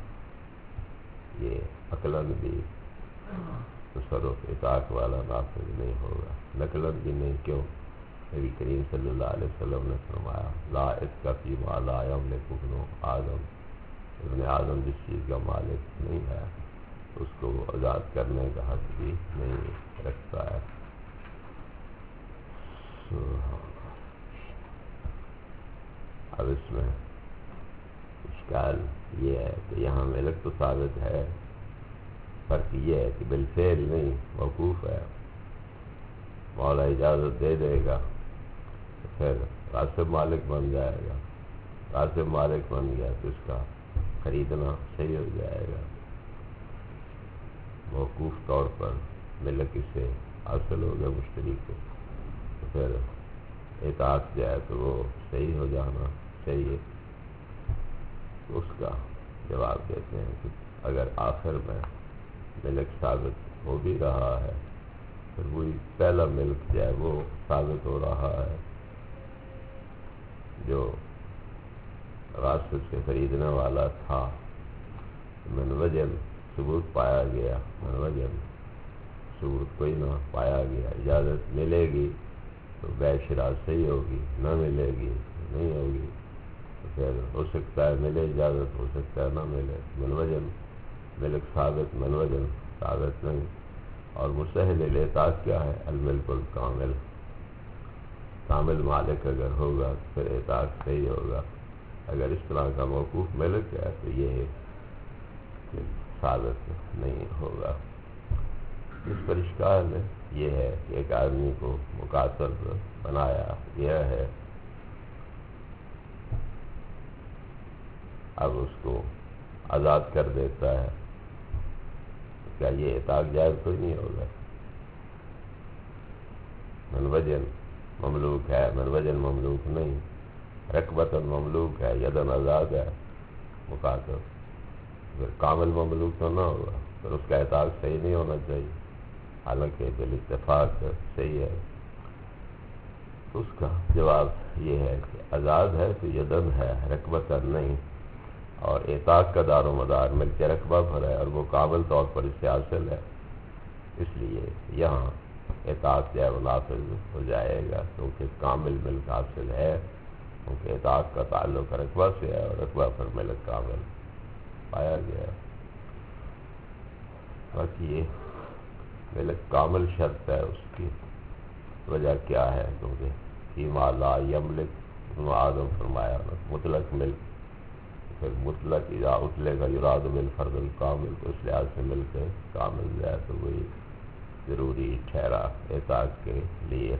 یہ عقلاً بھی تصرف اطاق والا نافذ نہیں ہوگا، نقلاً بھی نہیں۔ کیوں؟ نبی کریم صلی اللہ علیہ وسلم نے فرمایا لا عتق فیما لا یملک ابن آدم، ابن آدم جس چیز کا مالک نہیں ہے اس کو وہ آزاد کرنے کا حق بھی نہیں رکھتا ہے۔ اب اس میں اشکال یہ ہے کہ یہاں ملک تو ثابت ہے، فرق یہ ہے کہ بالفعل نہیں، موقوف ہے، مولا اجازت دے دے گا تو پھر غاصب مالک بن جائے گا، غاصب مالک بن گیا تو اس کا خریدنا صحیح ہو جائے گا، موقوف طور پر ملک اسے حاصل ہو گیا مشتری کو، تو پھر اطاعت جائے تو وہ صحیح ہو جانا چاہیے۔ اس کا جواب دیتے ہیں کہ اگر آخر میں ملک ثابت ہو بھی رہا ہے پھر وہی پہلا ملک جو ہے وہ ثابت ہو رہا ہے جو غاصب سے خریدنے والا تھا، من وجن ثبوت پایا گیا، من وجن ثبوت کوئی نہ پایا گیا، اجازت ملے گی تو بیع شراء صحیح ہوگی، نہ ملے گی نہیں ہوگی، تو پھر ہو سکتا ہے ملے اجازت، ہو سکتا ہے نہ ملے، من وجن ملک ثابت، من وجن ثابت نہیں۔ اور مسہل الاطاق کیا ہے؟ الملک الکامل، کامل مالک اگر ہوگا تو پھر اطاق صحیح ہوگا، اگر اس طرح کا موقوف ملک ہے تو یہ ثابت نہیں ہوگا۔ اس پر اشکال یہ ہے کہ ایک آدمی کو مکاتب بنایا گیا ہے، اب اس کو آزاد کر دیتا ہے، کیا یہ اطاق جائز تو نہیں ہوگا؟ من وجن مملوک ہے، من وجن مملوک نہیں، رقبتاً مملوک ہے، یدن آزاد ہے، مخاطب، پھر کامل مملوک تو نہ ہوگا، پھر اس کا اطاق صحیح نہیں ہونا چاہیے، حالانکہ بالاتفاق صحیح ہے۔ اس کا جواب یہ ہے کہ آزاد ہے تو یدن ہے، رقبتاً نہیں، اور اطاق کا دار و مدار ملک رقبہ پر ہے، اور وہ کامل طور پر اس سے حاصل ہے، اس لیے یہاں اطاق جو ہے وہ نافذ ہو جائے گا، کیونکہ کامل ملک حاصل ہے، کیونکہ اطاق کا تعلق رقبہ سے ہے، اور رقبہ پر ملک کامل پایا گیا۔ باقی یہ ملک کامل شرط ہے، اس کی وجہ کیا ہے؟ کیونکہ فیما لا یملک ابن آدم فرمایا مطلق ملک، پھر مطلق اذا اطلق یراد بالفرد الکامل، تو اس لحاظ سے ملک کامل جو ہے تو وہی ضروری ٹھہرا اطاق کے لیے۔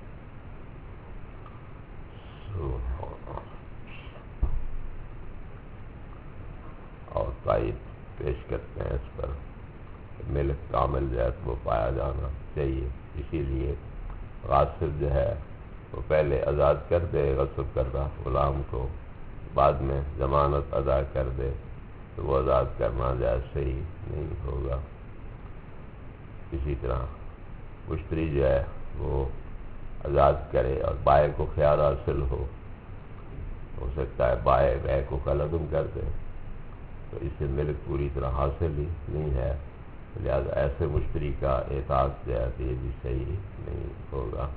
اور تائید پیش کرتے ہیں اس پر، ملک کامل جو ہے وہ پایا جانا چاہیے، اسی لیے غاصب جو ہے وہ پہلے آزاد کر دے غصب کردہ غلام کو، بعد میں ضمانت ادا کر دے تو وہ آزاد کرنا جائز صحیح نہیں ہوگا۔ اسی طرح مشتری جو ہے وہ آزاد کرے اور بائع کو خیال حاصل ہو سکتا ہے بائع بیع کو کالعدم کر دے، تو اسے ملک پوری طرح حاصل ہی نہیں ہے، لہذا ایسے مشتری کا اعتراض جو ہے تو یہ بھی صحیح نہیں ہوگا۔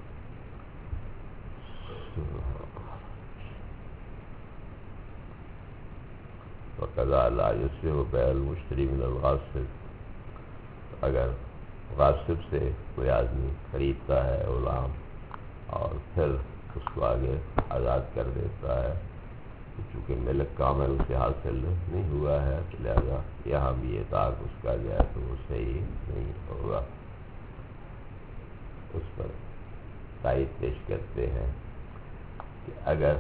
وَقَضَى لَا يُصْلِحُ بَيْعَ الْمُشْتَرِي مِنَ الْغَاصِبِ، اگر غاصب سے کوئی آدمی خریدتا ہے غلام اور پھر اس کو آگے آزاد کر دیتا ہے، چونکہ ملک کامل اسے حاصل نہیں ہوا ہے، تو لہذا یہاں بھی اطاق اس کا جو ہے تو وہ صحیح نہیں ہوگا۔ اس پر تائید پیش کرتے ہیں کہ اگر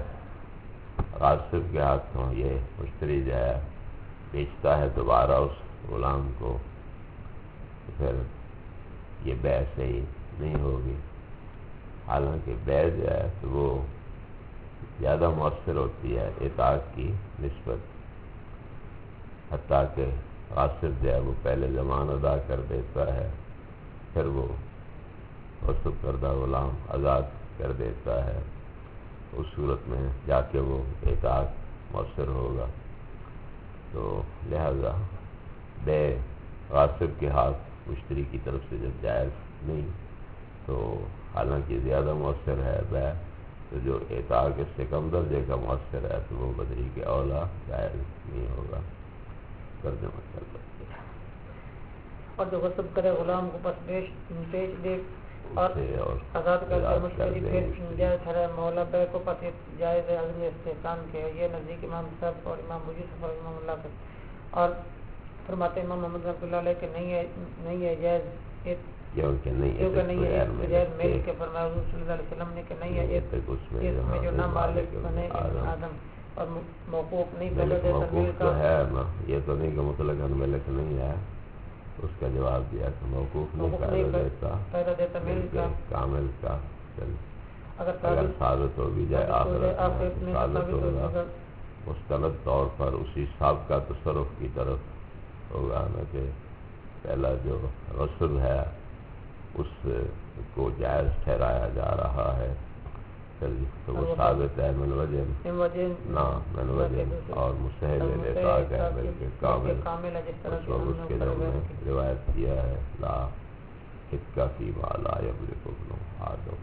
غاصب کے ہاتھوں یہ مشتری جو ہے بیچتا ہے دوبارہ اس غلام کو، تو پھر یہ بیع صحیح نہیں ہوگی، حالانکہ بیع جو ہے تو وہ زیادہ مؤثر ہوتی ہے اطاق کی نسبت، حتیٰ کہ غاصب جو ہے وہ پہلے ضمان ادا کر دیتا ہے، پھر وہ غصب کردہ غلام آزاد کر دیتا ہے، اس صورت میں جا کے وہ اطاق مؤثر ہوگا۔ تو لہذا بیع غاصب کے ہاتھ مشتری کی طرف سے جب جائز نہیں، تو حالانکہ زیادہ مؤثر ہے بیع، تو جو اطاق اس سے کم درجے کا مؤثر ہے تو وہ بدری کے اولا جائز نہیں ہوگا۔ ترجمہ کر سکتے ہیں۔ اور جو غصب کرے غلام کو پس بیچ دے اور آزاد کر کے مشتری پھر جائز ٹھہرائے مولا بیع کو پس جائز عزم استحسان کے، یہ نزدیک امام صاحب اور امام ابو یوسف رحمہ اللہ کے، اور فرماتے امام محمد رحمۃ اللہ علیہ کہ نہیں ہے جائز، کیونکہ نہیں ہے جائز مل کے، فرمایا حضور صلی اللہ علیہ وسلم نے کہ نہیں ہے اس میں جو نہ مالک بنے آدم، اور موقوف نہیں پہلے دیتا مل کا ہے نا، یہ تو نہیں کہ مطلق ملک نہیں ہے، اس کا جواب دیا کہ موقوف نہیں پہلے دیتا مل کا کامل کا، اگر ثابت ہو بھی جائے آخرت میں ثابت ہوگا، مستند طور پر اسی سابقہ تصرف کی طرف ہوگا، نہ کہ پہلا جو غصب ہے اس کو جائز ٹھہرایا جا رہا ہے، تو وہ ثابت ہے من وجہ نہ من وجہ، اور مستحل اطاق ہے بلکہ کامل ہے، اس کے جو میں روایت کیا ہے لا حکا فیما لا یملک ابن آدم،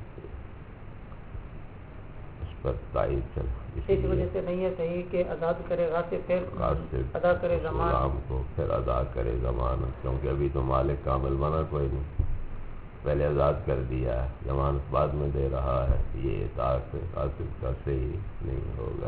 اس پر تائید چل، اس وجہ سے نہیں ہے صحیح کہ آزاد کرے غاصب پھر ادا کرے غلام کو، پھر ادا کرے ضمانت، کیونکہ ابھی تو مالک کامل بنا کوئی نہیں، پہلے آزاد کر دیا ہے، ضمانت بعد میں دے رہا ہے، یہ اطاعت غاصب کا صحیح نہیں ہوگا۔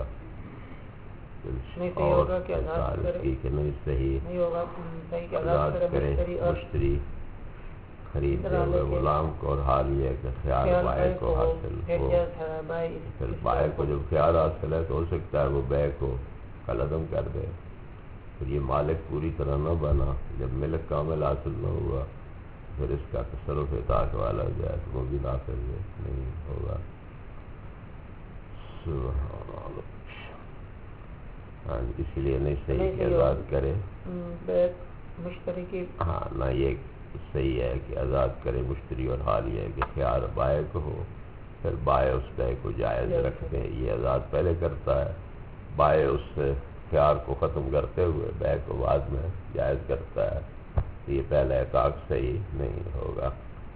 اور کہ نہیں صحیح آزاد کرے مشتری خریدتے ہوئے غلام کو، اور حال یہ ہے کہ خیال بائع کو حاصل ہو، پھر بائع کو جب خیال حاصل ہے تو ہو سکتا ہے وہ بیع کو کالعدم کر دے، پھر یہ مالک پوری طرح نہ بنا، جب ملک کامل حاصل نہ ہوا پھر اس کا تصرف اطاعت والا جو ہے تو وہ بھی نافذ نہیں ہوگا۔ ہاں اس لیے نہیں صحیح کہ آزاد کرے مشتری کی ہاں نہ یہ صحیح ہے کہ آزاد کرے مشتری، اور حال یہ ہے کہ خیار بائع کو ہو، پھر بائع اس بے کو جائز رکھ دے. یہ آزاد پہلے کرتا ہے، بائع اس سے خیار کو ختم کرتے ہوئے بے کو بعد میں جائز کرتا ہے. یہ پہلا اعتاق صحیح نہیں ہوگا.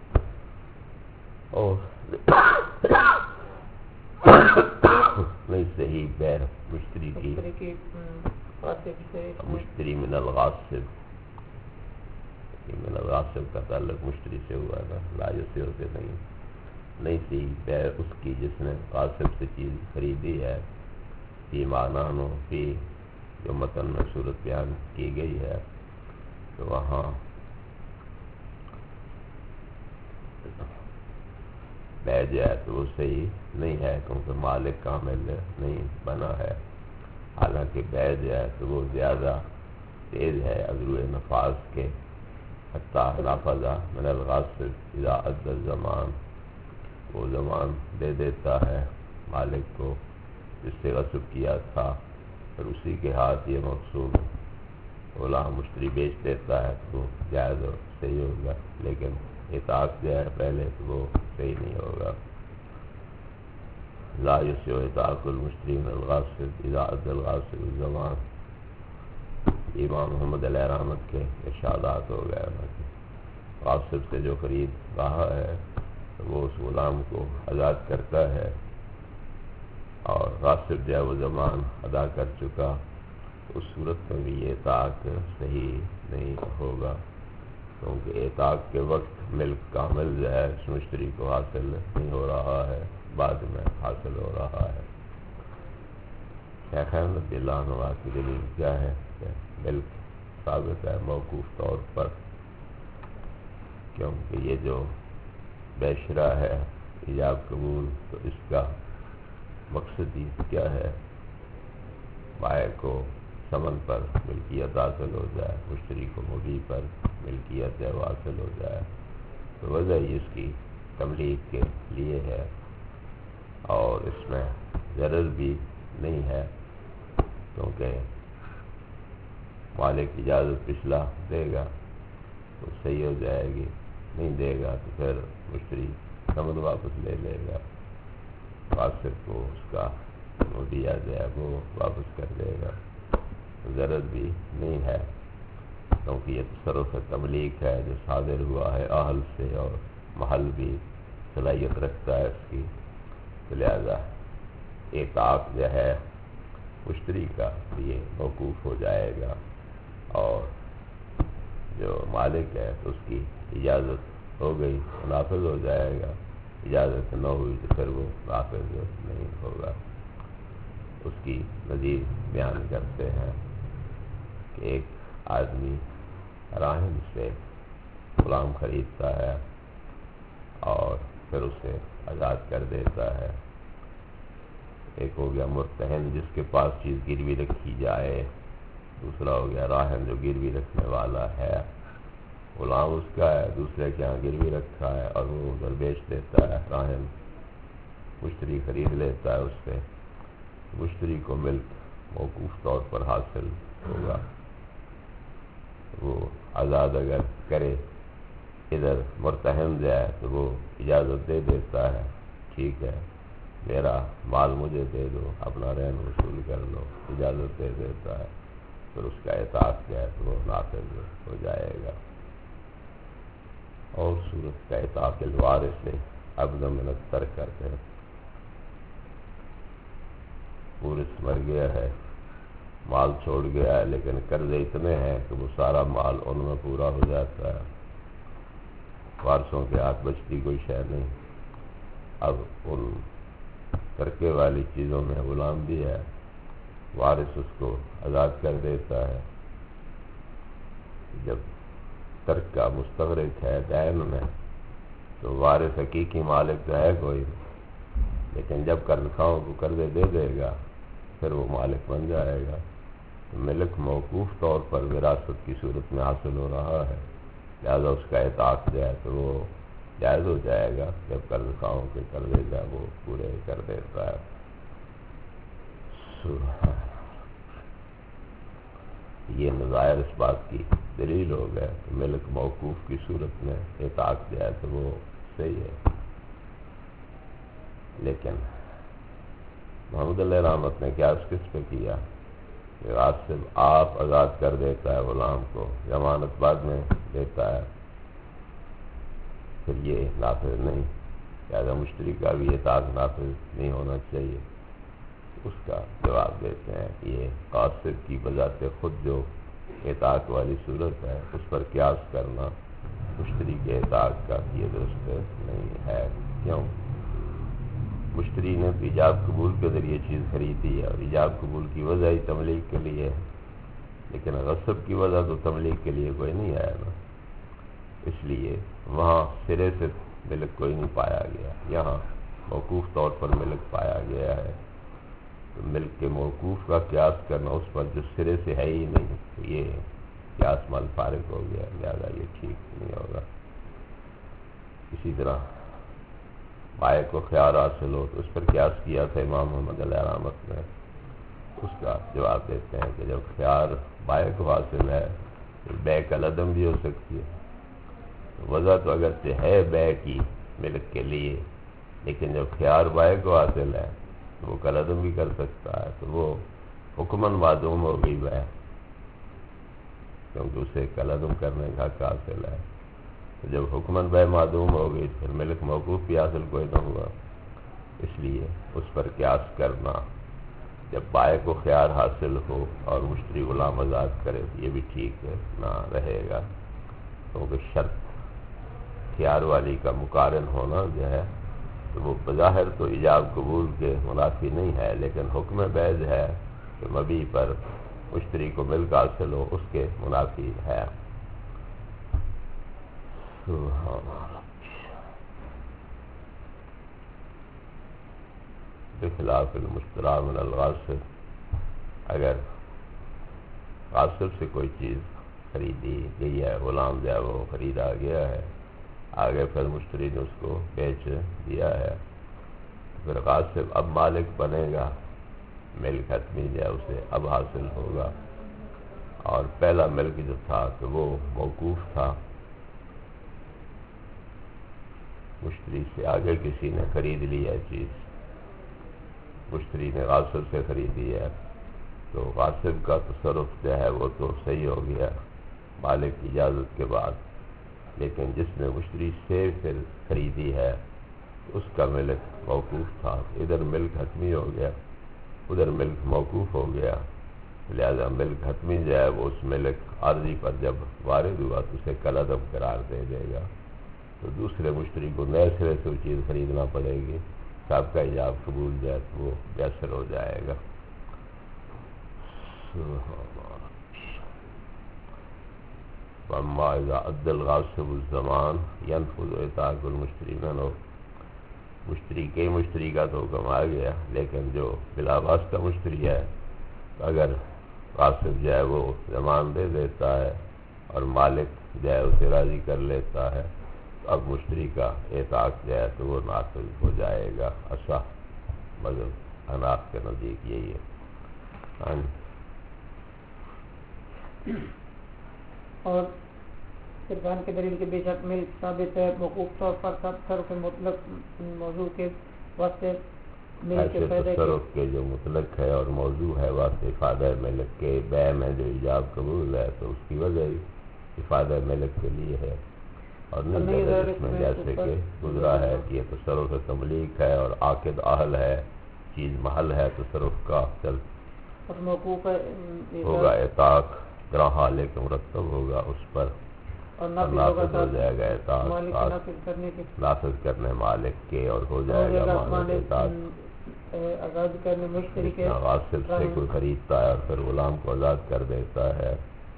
اور نہیں صحیح بے مشتری کی مشتری من الغاصب، من الغاصب کا تعلق مشتری سے ہوا نا، لا یصح سے نہیں صحیح بے اس کی جس نے غاصب سے چیز خریدی ہے. فی معنی فی جو متن میں صورت بیان کی گئی ہے تو وہاں بے جو ہے تو وہ صحیح نہیں ہے کیونکہ مالک کامل نہیں بنا ہے. حالانکہ بے جو ہے تو وہ زیادہ تیز ہے اذروِ نفاذ کے. حتیٰ نافذ من الغاصب اذا ادى الضمان، وہ ضمان دے دیتا ہے مالک کو جس سے غصب کیا تھا، پھر اسی کے ہاتھ یہ مقصود غلام مشتری بیچ دیتا ہے تو جائز اور صحیح ہوگا. لیکن اطاعت جو ہے پہلے تو وہ صحیح نہیں ہوگا. لا یصح اطاعت المشتری من الغاصب اذا ادى الغاصب الضمان. امام محمد علیہ رحمت کے ارشادات ہو گئے. غاصب سے جو خرید رہا ہے تو وہ اس غلام کو آزاد کرتا ہے، اور غاصب جو ہے وہ ضمان ادا کر چکا. اس صورت میں بھی یہ اطاعت صحیح نہیں ہوگا کیونکہ اطاعت کے وقت ملک کامل جو ہے اس مشتری کو حاصل نہیں ہو رہا ہے، بعد میں حاصل ہو رہا ہے. شیخین رضی اللہ عنہ کی دلیل کیا ہے کہ ملک ثابت ہے موقوف طور پر، کیونکہ یہ جو بیشرہ ہے ایجاب قبول تو اس کا مقصد ہی کیا ہے، بائع کو ثمن پر ملکیت حاصل ہو جائے، مشتری کو مبیع پر ملکیت ہے وہ حاصل ہو جائے. تو وجہ ہی اس کی تملیک کے لیے ہے، اور اس میں ضرر بھی نہیں ہے کیونکہ مالک اجازت پچھلا دے گا تو صحیح ہو جائے گی، نہیں دے گا تو پھر مشتری ثمن واپس لے لے گا، غاصب کو اس کا دیا جائے وہ واپس کر دے گا. ضرر بھی نہیں ہے کیونکہ یہ تصرف تملیک ہے جو صادر ہوا ہے اہل سے، اور محل بھی صلاحیت رکھتا ہے اس کی. تو لہذا اطاعت جو ہے مشتری کا یہ موقوف ہو جائے گا، اور جو مالک ہے تو اس کی اجازت ہو گئی نافذ ہو جائے گا، اجازت نہ ہوئی تو پھر وہ نافذ نہیں ہوگا. اس کی نظیر بیان کرتے ہیں کہ ایک آدمی راہن سے غلام خریدتا ہے اور پھر اسے آزاد کر دیتا ہے. ایک ہو گیا مرتہن جس کے پاس چیز گروی رکھی جائے، دوسرا ہو گیا راہن جو گروی رکھنے والا ہے. غلام اس کا ہے، دوسرے کے یہاں گروی رکھا ہے اور وہ ادھر بیچ دیتا ہے. راہن مشتری خرید لیتا ہے اس سے، مشتری کو ملک موقوف طور پر حاصل ہوگا. وہ آزاد اگر کرے ادھر مرتہن جائے تو وہ اجازت دے دیتا ہے، ٹھیک ہے میرا مال مجھے دے دو، اپنا رہن وصول کر لو، اجازت دے دیتا ہے. پھر اس کا اطاعت کیا ہے تو وہ نافذ ہو جائے گا. اور صورت کا اطاعت الوارث سے عبد من الترک کرتے ہیں. وارث مر گیا ہے، مال چھوڑ گیا ہے، لیکن قرضے اتنے ہیں کہ وہ سارا مال ان میں پورا ہو جاتا ہے، وارثوں کے ہاتھ بچتی کوئی شے نہیں. اب ان ترکے والی چیزوں میں غلام بھی ہے، وارث اس کو آزاد کر دیتا ہے. جب ترک کا مستغرق ہے دین میں تو وارث حقیقی مالک تو ہے کوئی، لیکن جب قرض خواہوں کو قرضے دے دے گا پھر وہ مالک بن جائے گا. ملک موقوف طور پر وراثت کی صورت میں حاصل ہو رہا ہے، لہذا اس کا اطاعت جو ہے تو وہ جائز ہو جائے گا جب قرض خواہوں کے قرضے جو ہے وہ پورے کر دیتا ہے. یہ نظائر اس بات کی دلیل ہو گئے کہ ملک موقوف کی صورت میں اطاعت جو ہے تو وہ صحیح ہے. لیکن محمود علیہ رحمت نے قیاس کس پہ کیا کہ غاصب آپ آزاد کر دیتا ہے غلام کو، ضمانت بعد میں دیتا ہے، پھر یہ نافذ نہیں، لہٰذا مشتری کا بھی اطاعت نافذ نہیں ہونا چاہیے. اس کا جواب دیتے ہیں کہ یہ قاصد کی بذات خود جو اطاعت والی صورت ہے اس پر قیاس کرنا مشتری کے اطاعت کا یہ درست نہیں ہے. کیوں؟ مشتری نے تو ایجاب قبول کے ذریعے چیز خریدی ہے اور ایجاب قبول کی وجہ ہی تملیغ کے لیے ہے، لیکن غصب کی وجہ تو تملیغ کے لیے کوئی نہیں آیا نا، اس لیے وہاں سرے سے ملک کوئی نہیں پایا گیا. یہاں موقوف طور پر ملک پایا گیا ہے، تو ملک کے موقوف کا قیاس کرنا اس پر جو سرے سے ہے ہی نہیں، تو یہ قیاس مال فارغ ہو گیا، لہٰذا یہ ٹھیک نہیں ہوگا. اسی طرح بائع کو خیار حاصل ہو تو اس پر قیاس کیا تھا امام محمد علیہ رحمت نے. اس کا جواب دیتے ہیں کہ جب خیار بائع کو حاصل ہے تو بیع کالعدم بھی ہو سکتی ہے. وجہ تو اگرچہ ہے بیع کی ملک کے لیے، لیکن جب خیار بائع کو حاصل ہے تو وہ کالعدم بھی کر سکتا ہے، تو وہ حکماً معدوم ہو گئی بیع، کیونکہ اسے کالعدم کرنے کا حق حاصل ہے. جب حکماً بیع معدوم ہو گئی پھر ملک موقوف بھی حاصل کوئی نہ ہوا. اس لیے اس پر قیاس کرنا جب بائع کو خیار حاصل ہو اور مشتری غلام آزاد کرے یہ بھی ٹھیک نہ رہے گا، کیونکہ شرط خیار والی کا مقارن ہونا جو ہے تو وہ بظاہر تو ایجاب قبول کے منافی نہیں ہے، لیکن حکم بیع جو ہے کہ مبیع پر مشتری کو ملک حاصل ہو اس کے منافی ہے. بخلاف المشتری من الغاصب، اگر غاصب سے کوئی چیز خریدی گئی ہے، غلام جو ہے وہ خریدا گیا ہے، آگے پھر مشتری نے اس کو بیچ دیا ہے، پھر غاصب اب مالک بنے گا، ملک حتمی جو ہے اسے اب حاصل ہوگا. اور پہلا ملک جو تھا تو وہ موقوف تھا، مشتری سے آگے کسی نے خرید لی ہے چیز، مشتری نے غاصب سے خریدی ہے، تو غاصب کا تصرف جو ہے وہ تو صحیح ہو گیا مالک کی اجازت کے بعد. لیکن جس نے مشتری سے پھر خریدی ہے اس کا ملک موقوف تھا، ادھر ملک حتمی ہو گیا ادھر ملک موقوف ہو گیا، لہذا ملک حتمی جو ہے وہ اس ملک عارضی پر جب وارد ہوا تو اسے کالعدم قرار دے دے گا، تو دوسرے مشتری کو نئے سرے سے وہ چیز خریدنا پڑے گی، سابقہ ایجاب قبول جائے تو وہ بیسر ہو جائے گا. وَأَمَّا إِذَا أَدَّى الْغَاصِبُ الزَّمَانَ يَنْفُذُ إِطَاعَةُ الْمُشْتَرِي مِنْهُ. مشتری کا تو حکم آ گیا، لیکن جو بلا واسطہ مشتری ہے اگر غاصب جو ہے وہ ضمان دے دیتا ہے اور مالک جو ہے اسے راضی کر لیتا ہے تو اب مشتری کا اطاعت جو ہے تو وہ نافذ ہو جائے گا. اصح مذہب حناف کے نزدیک یہی ہے. اور قربان کے دلیل کے بے شک ملک ثابت ہے موقوف طور پر تصرف مطلق موضوع کے واسطے ملک کے فائدے تصرف کے جو مطلق ہے اور موضوع ہے واسطے افادہ ملک کے بیع میں جو ایجاب قبول ہے تو اس کی وجہ ہی افادہ ملک کے لیے ہے، اور نہیں جس میں جیسے کہ گزرا ہے کہ یہ تصرف تملیک ہے اور عاقد اہل ہے، چیز محل ہے تصرف کا، چل اور موقوف ہوگا اطاعت گراں لیکن مرتب ہوگا اس پر اور نافذ ہو جائے گا اطاعت نافذ کرنے مالک کے، اور ہو جائے گا مالک اطاعت آزاد کرنے مشتری کے. غاصب سے کوئی خریدتا ہے اور پھر غلام کو آزاد کر دیتا ہے،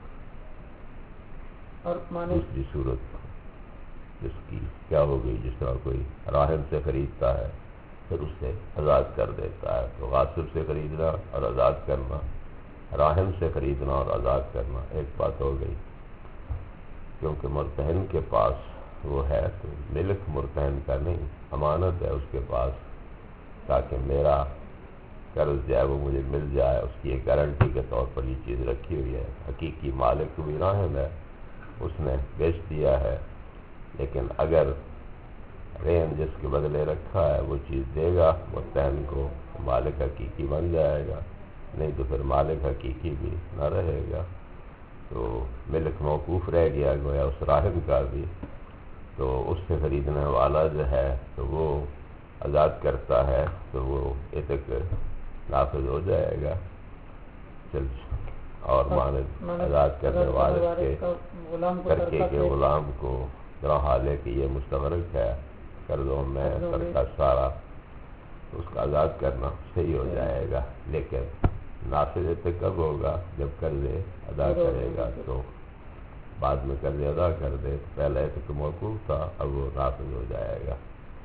اور دوسری صورت جس کی کیا ہوگی، جس طرح کوئی راہن سے خریدتا ہے پھر اس سے آزاد کر دیتا ہے، تو غاصب سے خریدنا اور آزاد کرنا، راہن سے خریدنا اور آزاد کرنا ایک بات ہو گئی، کیونکہ مرتہن کے پاس وہ ہے تو ملک مرتہن کا نہیں، امانت ہے اس کے پاس، تاکہ میرا قرض جو ہے وہ مجھے مل جائے، اس کی ایک گارنٹی کے طور پر یہ چیز رکھی ہوئی ہے. حقیقی مالک بھی راہن ہے، اس نے بیچ دیا ہے، لیکن اگر رہن جس کے بدلے رکھا ہے وہ چیز دے گا متہم کو، مالک حقیقی بن جائے گا، نہیں تو پھر مالک حقیقی بھی نہ رہے گا. تو ملک موقوف رہ گیا گویا اس راہن کا بھی. تو اس سے خریدنے والا جو ہے تو وہ آزاد کرتا ہے تو وہ عتق نافذ ہو جائے گا. چل اور مانند آزاد کرنے والے کے ترکے کے غلام کو ذرا حال ہے کہ یہ مستغرق ہے قرضوں میں ترکہ سارا، اس کا آزاد کرنا صحیح ہو جائے گا. لیکن نافذ عتق کب ہوگا؟ جب قرضے ادا کرے گا. تو بعد میں قرضے ادا کر دے، پہلے عتق موقوف تھا، اب وہ نافذ ہو جائے گا.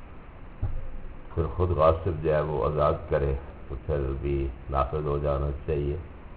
پھر خود غاصب جو ہے وہ آزاد کرے تو پھر بھی نافذ ہو جانا چاہیے.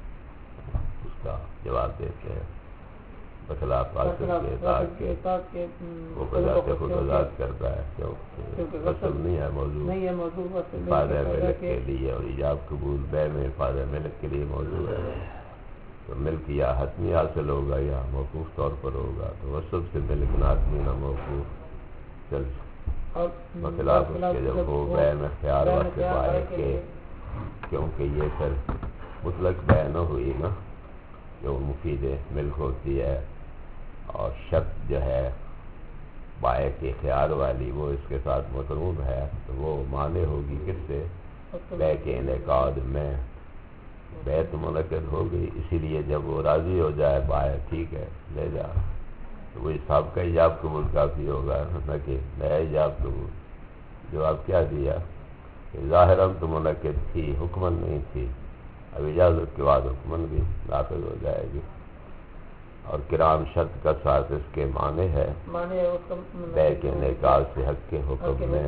اس کا جواب دیتے ہیں بخلاف غاصب کے تاکہ وہ بذات خود آزاد کرتا ہے، کیونکہ غصب نہیں ہے موضوع فائدہ ملک کے لیے، اور ایجاب قبول بے میں فائدہ ملک کے لیے موضوع ہے. تو ملک یا حتمی حاصل ہوگا یا موقوف طور پر ہوگا. تو غصب سے ملک نہ حتمی نہ موقوف. چل بخلاف اس کے جب وہ بے میں خیار واسطے پائے کہ کیونکہ یہ پھر مطلق بے نہ ہوئی نا، جو مفید ملک ہوتی ہے، اور شرط جو ہے بائع کے خیار والی وہ اس کے ساتھ مقرون ہے، تو وہ مانے ہوگی کس سے؟ بے کے انعقاد میں. بے تو منعقد ہو گئی، اسی لیے جب وہ راضی ہو جائے بائع ٹھیک ہے لے جا، تو وہ صاحب کا ایجاب قبول کافی ہوگا، نہ کہ نیا ایجاب قبول. جواب کیا دیا کہ ظاہراً تو منعقد تھی، حکمن نہیں تھی، اب اجازت کے بعد حکمن بھی نافذ ہو جائے گی. اور کرام شرط کا ساتھ اس کے معنی ہے بے کے انعقاد سے حق کے حکم میں،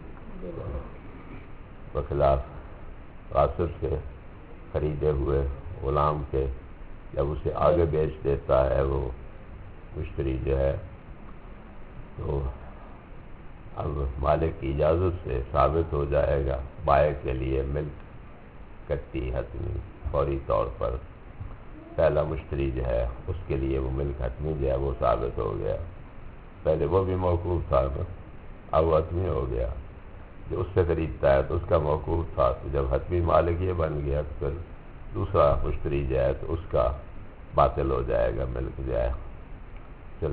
بخلاف غاصب سے خریدے ہوئے غلام کے جب اسے آگے بیچ دیتا ہے وہ مشتری جو ہے، تو اب مالک کی اجازت سے ثابت ہو جائے گا بائع کے لیے ملک کٹی حتمی فوری طور پر. پہلا مشتری جو ہے اس کے لیے وہ ملک حتمی جو ہے وہ ثابت ہو گیا. پہلے وہ بھی موقوف تھا، اب وہ حتمی ہو گیا. جو اس سے خریدتا ہے تو اس کا موقوف تھا، تو جب حتمی مالک یہ بن گیا تو پھر دوسرا مشتری جو ہے تو اس کا باطل ہو جائے گا ملک جو ہے. چل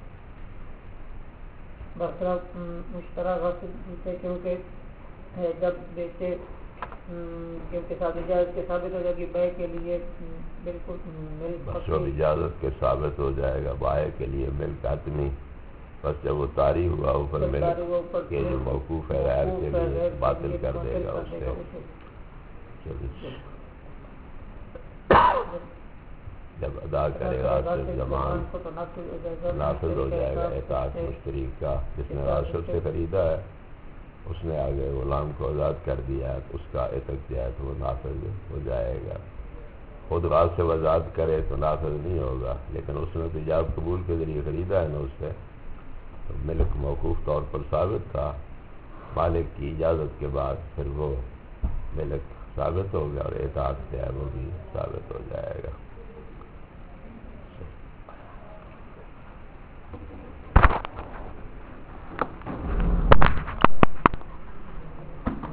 برطرف مشترا غصب کیونکہ جب بیچے کیونکہ اجازت کے ثابت ہو جائے گی بے کے لیے بالکل ملک، بس جب اجازت کے ثابت ہو جائے گا بائع کے لیے ملک حتمی، بس جب وہ طاری ہوا اوپر ملک کے جو موقوف ہے غیر کے لیے باطل کر دے گا اس سے. جب ادا کرے گا غاصب زمان نافذ ہو جائے گا اطاعت مشتری کا، جس نے غاصب سے خریدا ہے اس نے آگے غلام کو آزاد کر دیا ہے تو اس کا عتق جو ہے تو وہ نافذ ہو جائے گا. خود غاصب آزاد کرے تو نافذ نہیں ہوگا، لیکن اس نے تو ایجاب قبول کے ذریعے خریدا ہے نا اس سے، تو ملک موقوف طور پر ثابت تھا. مالک کی اجازت کے بعد پھر وہ ملک ثابت ہو گیا اور اطاعت جو ہے وہ بھی ثابت ہو جائے گا.